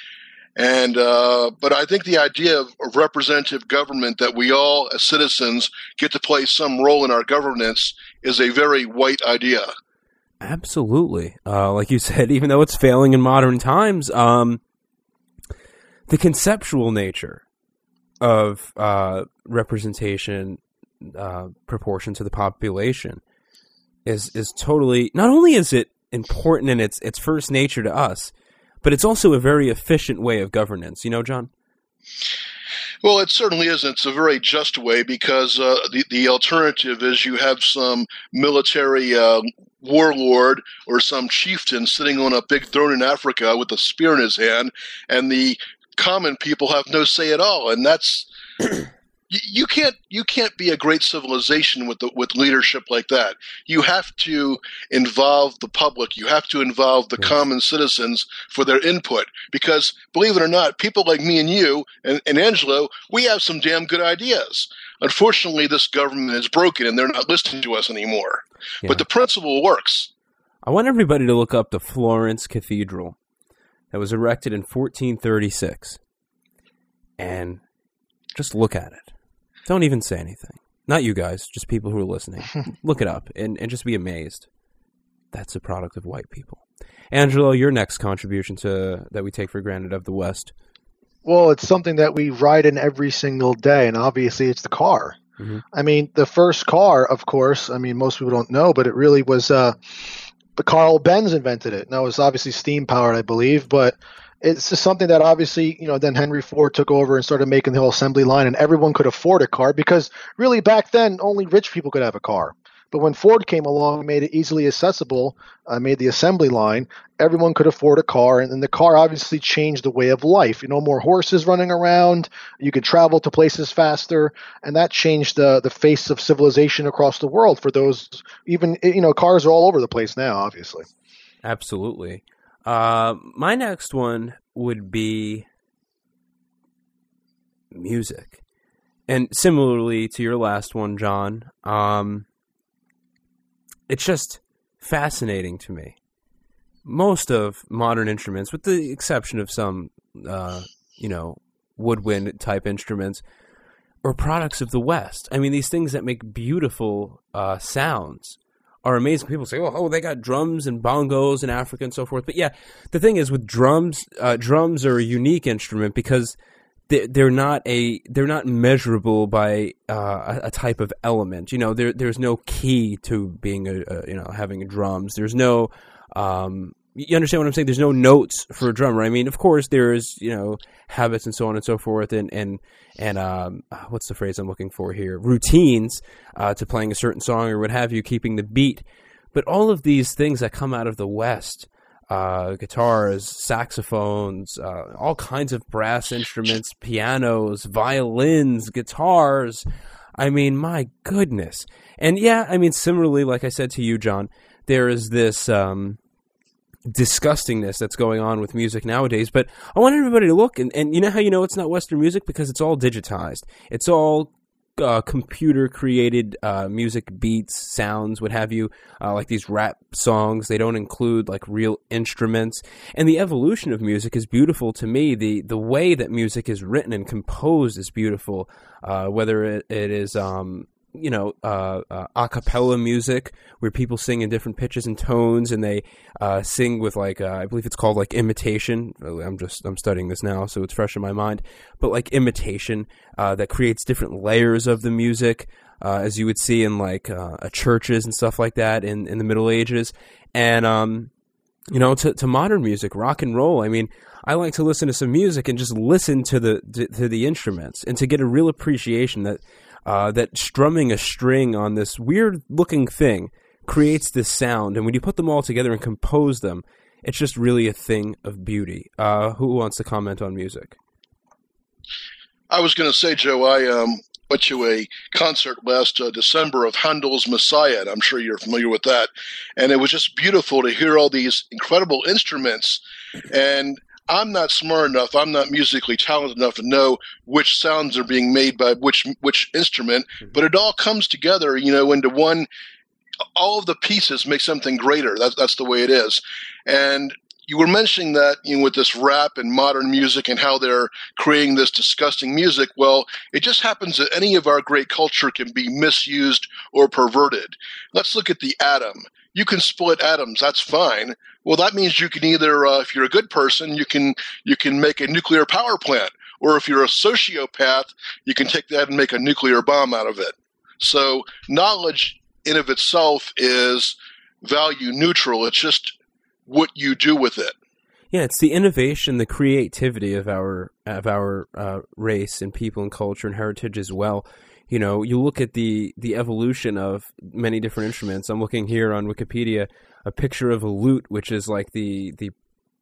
And uh, but I think the idea of, of representative government, that we all as citizens get to play some role in our governance, is a very white idea. Absolutely. Uh, like you said, even though it's failing in modern times, um, the conceptual nature of uh, representation, uh, proportion to the population, is is totally. Not only is it important in its its first nature to us, but it's also a very efficient way of governance. You know, John? Well, it certainly isn't. It's a very just way because uh, the, the alternative is you have some military uh, warlord or some chieftain sitting on a big throne in Africa with a spear in his hand, and the common people have no say at all. And that's you, you can't you can't be a great civilization with the, with leadership like that. You have to involve the public. You have to involve the yes. common citizens for their input. Because believe it or not, people like me and you and, and Angelo, we have some damn good ideas. Unfortunately, this government is broken and they're not listening to us anymore. Yeah. But the principle works. I want everybody to look up the Florence Cathedral that was erected in fourteen thirty-six. And just look at it. Don't even say anything. Not you guys, just people who are listening. Look it up and, and just be amazed. That's a product of white people. Angelo, your next contribution to that we take for granted of the West. Well, it's something that we ride in every single day, and obviously it's the car. Mm-hmm. I mean, the first car, of course, I mean, most people don't know, but it really was uh, the Carl Benz invented it. Now, it was obviously steam-powered, I believe, but it's just something that obviously, you know, then Henry Ford took over and started making the whole assembly line, and everyone could afford a car because really back then only rich people could have a car. But when Ford came along, made it easily accessible, uh, made the assembly line, everyone could afford a car, and then the car obviously changed the way of life. You know, more horses running around, you could travel to places faster, and that changed the the face of civilization across the world for those. Even, you know, cars are all over the place now, obviously. Absolutely. Uh, my next one would be music. And similarly to your last one, John, um, it's just fascinating to me. Most of modern instruments, with the exception of some, uh, you know, woodwind type instruments, are products of the West. I mean, these things that make beautiful uh, sounds are amazing. People say, oh, oh, they got drums and bongos in Africa and so forth. But yeah, the thing is with drums, uh, drums are a unique instrument because they're not a they're not measurable by uh, a type of element. You know, there there's no key to being a, a you know having drums. There's no um, you understand what I'm saying? There's no notes for a drummer. I mean, of course, there's you know habits and so on and so forth, and and and um, what's the phrase I'm looking for here? Routines uh, to playing a certain song or what have you, keeping the beat. But all of these things that come out of the West. Uh, guitars, saxophones, uh, all kinds of brass instruments, pianos, violins, guitars. I mean, my goodness. And yeah, I mean, similarly, like I said to you, John, there is this um, disgustingness that's going on with music nowadays. But I want everybody to look, and, and you know how you know it's not Western music? Because it's all digitized. It's all Uh, computer-created uh, music, beats, sounds, what have you, uh, like these rap songs. They don't include like real instruments. And the evolution of music is beautiful to me. The the way that music is written and composed is beautiful, uh, whether it, it is... Um, you know, uh, uh, a cappella music where people sing in different pitches and tones, and they uh, sing with like uh, I believe it's called like imitation. I'm just I'm studying this now, so it's fresh in my mind. But like imitation uh, that creates different layers of the music, uh, as you would see in like uh, churches and stuff like that in, in the Middle Ages, and um, you know, to, to modern music, rock and roll. I mean, I like to listen to some music and just listen to the to, to the instruments and to get a real appreciation that. Uh, that strumming a string on this weird-looking thing creates this sound, and when you put them all together and compose them, it's just really a thing of beauty. Uh, who wants to comment on music? I was going to say, Joe, I um, went to a concert last uh, December of Handel's Messiah, and I'm sure you're familiar with that, and it was just beautiful to hear all these incredible instruments, and I'm not smart enough, I'm not musically talented enough to know which sounds are being made by which which instrument, but it all comes together, you know, into one. All of the pieces make something greater. That's that's the way it is. And you were mentioning that, you know, with this rap and modern music and how they're creating this disgusting music. Well, it just happens that any of our great culture can be misused or perverted. Let's look at the atom. You can split atoms. That's fine. Well, that means you can either, uh, if you're a good person, you can you can make a nuclear power plant, or if you're a sociopath, you can take that and make a nuclear bomb out of it. So knowledge in of itself is value neutral. It's just what you do with it. Yeah, it's the innovation, the creativity of our of our uh, race and people and culture and heritage as well. You know, you look at the, the evolution of many different instruments. I'm looking here on Wikipedia, a picture of a lute, which is like the the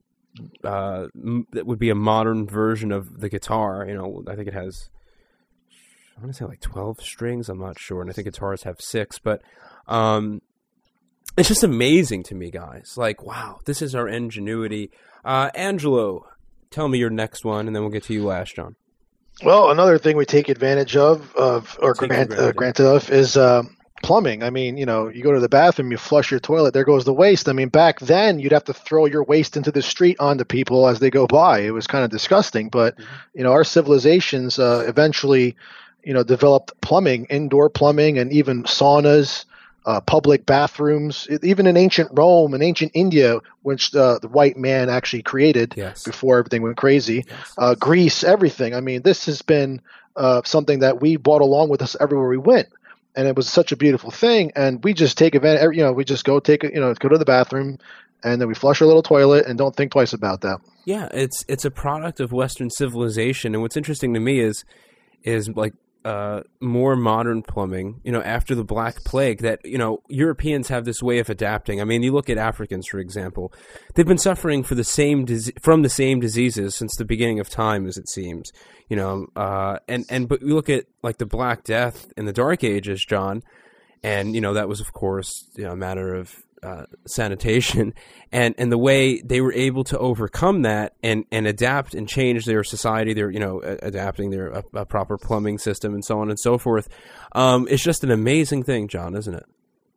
uh, m- that would be a modern version of the guitar. You know, I think it has, I want to say like twelve strings. I'm not sure, and I think guitars have six. But um, it's just amazing to me, guys. Like, wow, this is our ingenuity. Uh, Angelo, tell me your next one, and then we'll get to you last, John. Well, another thing we take advantage of, of or Take grant, granted. uh, granted of, is uh, plumbing. I mean, you know, you go to the bathroom, you flush your toilet, there goes the waste. I mean, back then, you'd have to throw your waste into the street onto people as they go by. It was kind of disgusting. But, you know, our civilizations uh, eventually, you know, developed plumbing, indoor plumbing, and even saunas, uh, public bathrooms. Even in ancient Rome and ancient India, which uh, the white man actually created Yes. before everything went crazy, Yes. uh, Greece, everything. I mean, this has been uh, something that we brought along with us everywhere we went. And it was such a beautiful thing. And we just take advantage, you know, we just go take, a, you know, go to the bathroom, and then we flush our little toilet and don't think twice about that. Yeah, it's it's a product of Western civilization. And what's interesting to me is is like uh, more modern plumbing, you know, after the Black Plague, that, you know, Europeans have this way of adapting. I mean, you look at Africans, for example, they've been suffering for the same dis- from the same diseases since the beginning of time, as it seems, you know, uh, and, and, but you look at like the Black Death in the Dark Ages, John, and, you know, that was, of course, you know, a matter of uh, sanitation, and, and the way they were able to overcome that and, and adapt and change their society, their, you know, a- adapting their a, a proper plumbing system and so on and so forth. Um, it's just an amazing thing, John, isn't it?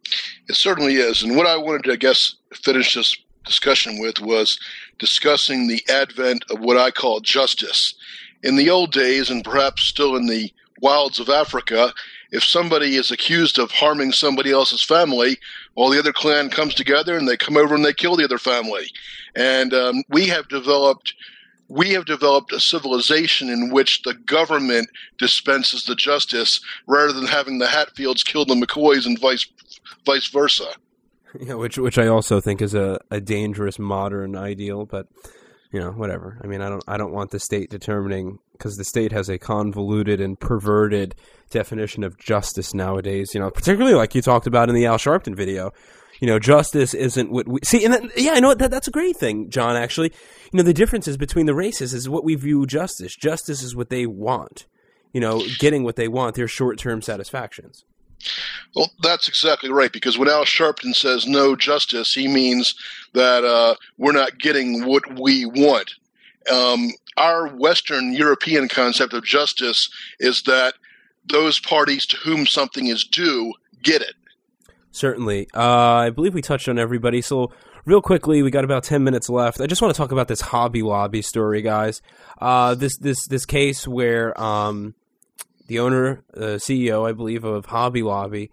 It certainly is. And what I wanted to, I guess, finish this discussion with was discussing the advent of what I call justice. In the old days, and perhaps still in the wilds of Africa, if somebody is accused of harming somebody else's family, well, the other clan comes together and they come over and they kill the other family. And um, we have developed we have developed a civilization in which the government dispenses the justice rather than having the Hatfields kill the McCoys and vice vice versa. Yeah, which which I also think is a, a dangerous modern ideal, but you know, whatever. I mean, I don't I don't want the state determining, because the state has a convoluted and perverted definition of justice nowadays, you know, particularly like you talked about in the Al Sharpton video. You know, justice isn't what we see. And that, yeah, I know that that's a great thing, John, actually. You know, the differences between the races is what we view justice. Justice is what they want, you know, getting what they want, their short-term satisfactions. Well, that's exactly right, because when Al Sharpton says no justice, he means that uh, we're not getting what we want. Um, our Western European concept of justice is that those parties to whom something is due get it. Certainly. Uh, I believe we touched on everybody, so real quickly, we got about ten minutes left. I just want to talk about this Hobby Lobby story, guys. Uh, this this this case where um, the owner, the C E O, I believe, of Hobby Lobby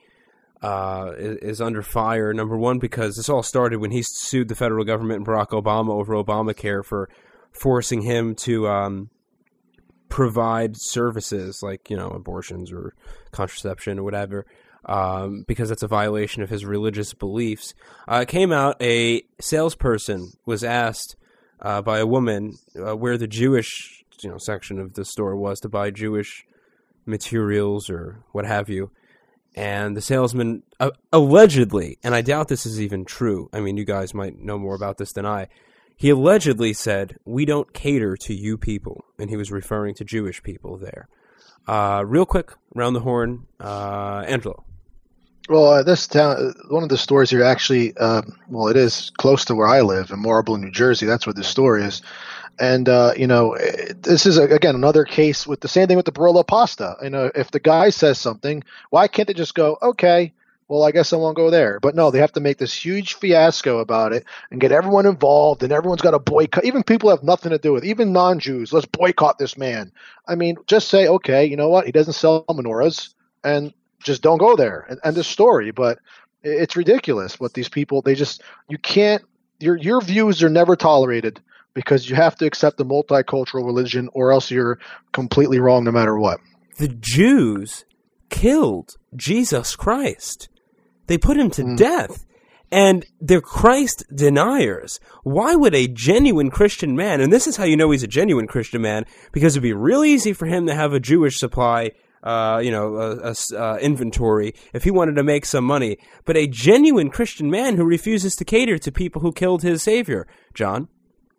uh, is, is under fire, number one, because this all started when he sued the federal government and Barack Obama over Obamacare for forcing him to um, provide services like, you know, abortions or contraception or whatever, um, because that's a violation of his religious beliefs. Uh, it came out, a salesperson was asked uh, by a woman uh, where the Jewish, you know, section of the store was to buy Jewish materials or what have you. And the salesman uh, allegedly, and I doubt this is even true, I mean, you guys might know more about this than I, he allegedly said, "We don't cater to you people," and he was referring to Jewish people there. Uh, real quick, round the horn, uh, Angelo. Well, uh, this town, one of the stores here actually, uh, well, it is close to where I live in Marlborough, New Jersey. That's where the store is. And, uh, you know, it, this is, again, another case with the same thing with the Barilla pasta. You know, if the guy says something, why can't they just go, okay, well, I guess I won't go there. But no, they have to make this huge fiasco about it and get everyone involved, and everyone's got to boycott. Even people have nothing to do with it, even non-Jews. Let's boycott this man. I mean, just say, okay, you know what? He doesn't sell menorahs, and just don't go there. And, and this story, but it's ridiculous what these people, they just, you can't, your your views are never tolerated because you have to accept the multicultural religion or else you're completely wrong no matter what. The Jews killed Jesus Christ. They put him to mm. death. And they're Christ deniers. Why would a genuine Christian man, and this is how you know he's a genuine Christian man, because it'd be real easy for him to have a Jewish supply, uh, you know, a, a, uh, inventory if he wanted to make some money. But a genuine Christian man who refuses to cater to people who killed his Savior. John?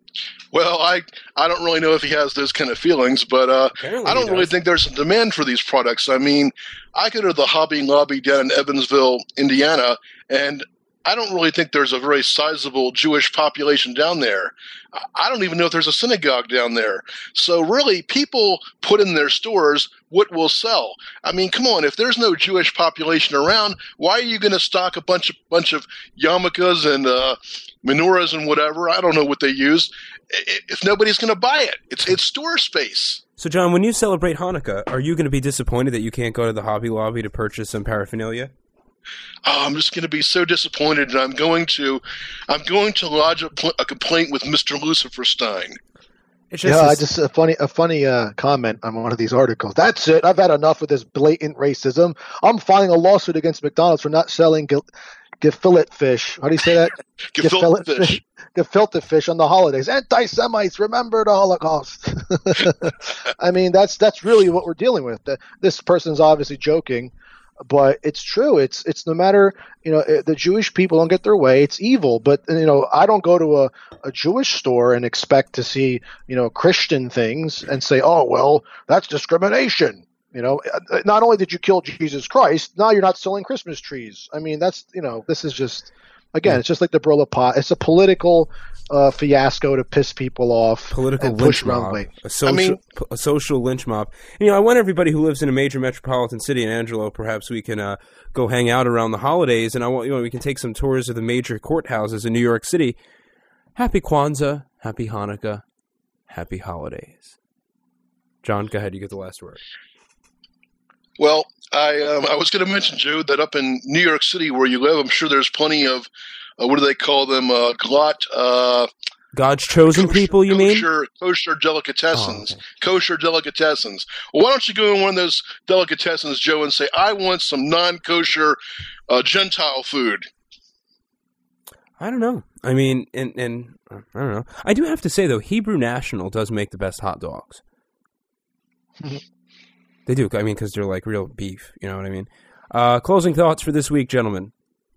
Well, I I don't really know if he has those kind of feelings, but uh, I don't really think there's a demand for these products. I mean, I go to the Hobby Lobby down in Evansville, Indiana, and I don't really think there's a very sizable Jewish population down there. I don't even know if there's a synagogue down there. So really, people put in their stores what will sell. I mean, come on, if there's no Jewish population around, why are you going to stock a bunch of bunch of yarmulkes and uh, menorahs and whatever? I don't know what they use. If nobody's going to buy it, it's it's store space. So, John, when you celebrate Hanukkah, are you going to be disappointed that you can't go to the Hobby Lobby to purchase some paraphernalia? Oh, I'm just going to be so disappointed, and I'm going to, I'm going to lodge a, pl- a complaint with Mister Lucifer Stein. It's just yeah, this- I just a funny, a funny uh, comment on one of these articles. That's it. I've had enough of this blatant racism. I'm filing a lawsuit against McDonald's for not selling gefilte fish. How do you say that? Gefilte fish. Gefilte fish on the holidays. Anti-Semites, remember the Holocaust. I mean, that's that's really what we're dealing with. This person's obviously joking, but it's true. It's it's no matter, you know, the Jewish people don't get their way. It's evil. But, you know, I don't go to a, a Jewish store and expect to see, you know, Christian things and say, oh, well, that's discrimination. You know, not only did you kill Jesus Christ, now you're not selling Christmas trees. I mean, that's, you know, this is just, again, it's just like the Brillo pot. It's a political uh, fiasco to piss people off. Political and lynch push mob. Way. A social, I mean, a social lynch mob. You know, I want everybody who lives in a major metropolitan city, and Angelo, perhaps we can uh, go hang out around the holidays, and I want, you know, we can take some tours of the major courthouses in New York City. Happy Kwanzaa, happy Hanukkah, happy holidays. John, go ahead. You get the last word. Well, I um, I was going to mention, Joe, that up in New York City where you live, I'm sure there's plenty of, uh, what do they call them, uh, glot, uh, God's chosen kosher, people, you kosher, mean? Kosher delicatessens. Oh, okay. Kosher delicatessens. Well, why don't you go in one of those delicatessens, Joe, and say, I want some non-kosher uh, Gentile food. I don't know. I mean, and, and I don't know. I do have to say, though, Hebrew National does make the best hot dogs. They do. I mean, because they're like real beef. You know what I mean? Uh, closing thoughts for this week, gentlemen.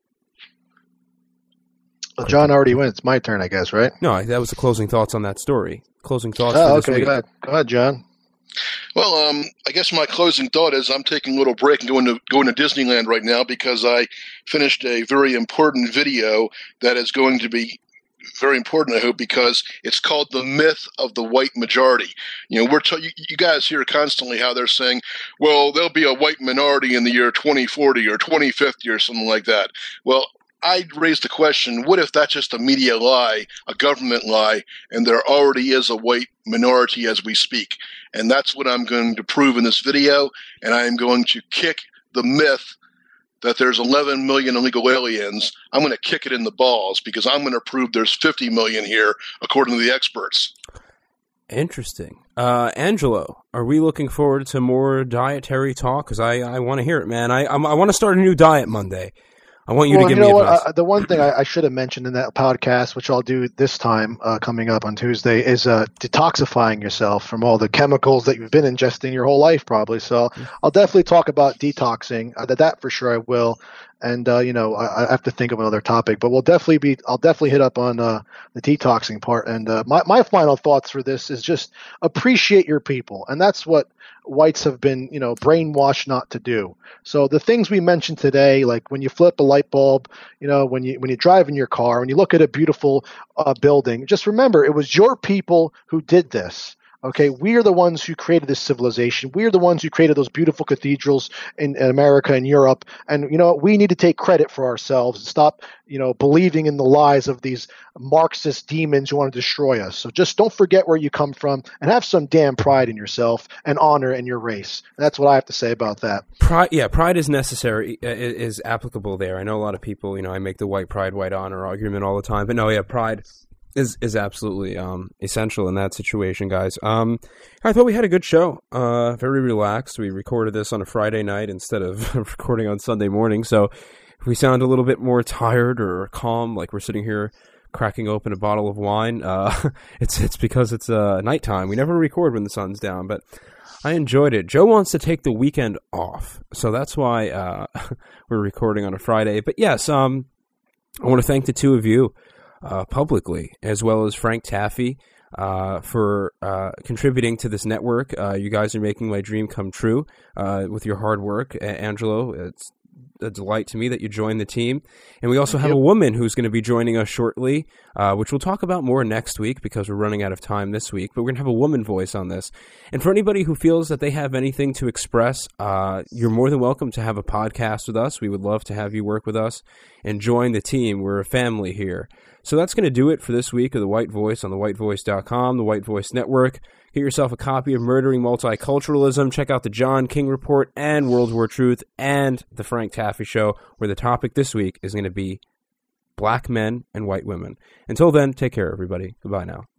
Well, John already went. It's my turn, I guess, right? No, that was the closing thoughts on that story. Closing thoughts Oh, for this okay. week. Go ahead. Go ahead, John. Well, um, I guess my closing thought is I'm taking a little break and going to going to Disneyland right now because I finished a very important video that is going to be very important, I hope, because it's called The Myth of the White Majority. You know, we're t- you, you guys hear constantly how they're saying, well, there'll be a white minority in the year twenty forty or twenty fifty or something like that. Well, I'd raise the question, what if that's just a media lie, a government lie, and there already is a white minority as we speak? And that's what I'm going to prove in this video, and I am going to kick the myth that there's eleven million illegal aliens. I'm going to kick it in the balls because I'm going to prove there's fifty million here, according to the experts. Interesting. Uh, Angelo, are we looking forward to more dietary talk? Because I, I want to hear it, man. I I'm, I want to start a new diet Monday. I want you well, to give you know me what? advice. Uh, the one thing I, I should have mentioned in that podcast, which I'll do this time uh, coming up on Tuesday, is uh, detoxifying yourself from all the chemicals that you've been ingesting your whole life, probably. So I'll definitely talk about detoxing. Uh, that, that for sure I will. And, uh, you know, I, I have to think of another topic, but we'll definitely be, I'll definitely hit up on uh, the detoxing part. And uh, my, my final thoughts for this is just appreciate your people. And that's what whites have been, you know, brainwashed not to do. So the things we mentioned today, like when you flip a light bulb, you know, when you, when you drive in your car, when you look at a beautiful uh, building, just remember it was your people who did this. Okay, we are the ones who created this civilization. We are the ones who created those beautiful cathedrals in, in America and Europe. And, you know, we need to take credit for ourselves and stop, you know, believing in the lies of these Marxist demons who want to destroy us. So just don't forget where you come from and have some damn pride in yourself and honor in your race. And that's what I have to say about that. Pride, yeah, pride is necessary, is applicable there. I know a lot of people, you know, I make the white pride, white honor argument all the time. But no, yeah, pride is is absolutely um, essential in that situation, guys. Um, I thought we had a good show. Uh, very relaxed. We recorded this on a Friday night instead of recording on Sunday morning. So if we sound a little bit more tired or calm, like we're sitting here cracking open a bottle of wine, uh, it's it's because it's uh, nighttime. We never record when the sun's down, but I enjoyed it. Joe wants to take the weekend off, so that's why uh, we're recording on a Friday. But yes, um, I want to thank the two of you Uh, publicly, as well as Frank Taffy, uh, for uh, contributing to this network. Uh, you guys are making my dream come true uh, with your hard work. Uh, Angelo, it's a delight to me that you joined the team. And we also have a woman who's going to be joining us shortly, uh, which we'll talk about more next week because we're running out of time this week. But we're going to have a woman voice on this. And for anybody who feels that they have anything to express, uh, you're more than welcome to have a podcast with us. We would love to have you work with us and join the team. We're a family here. So that's going to do it for this week of The White Voice on the white voice dot com, the White Voice Network. Get yourself a copy of Murdering Multiculturalism. Check out the John King Report and World War Truth and the Frank Taffy Show, where the topic this week is going to be black men and white women. Until then, take care, everybody. Goodbye now.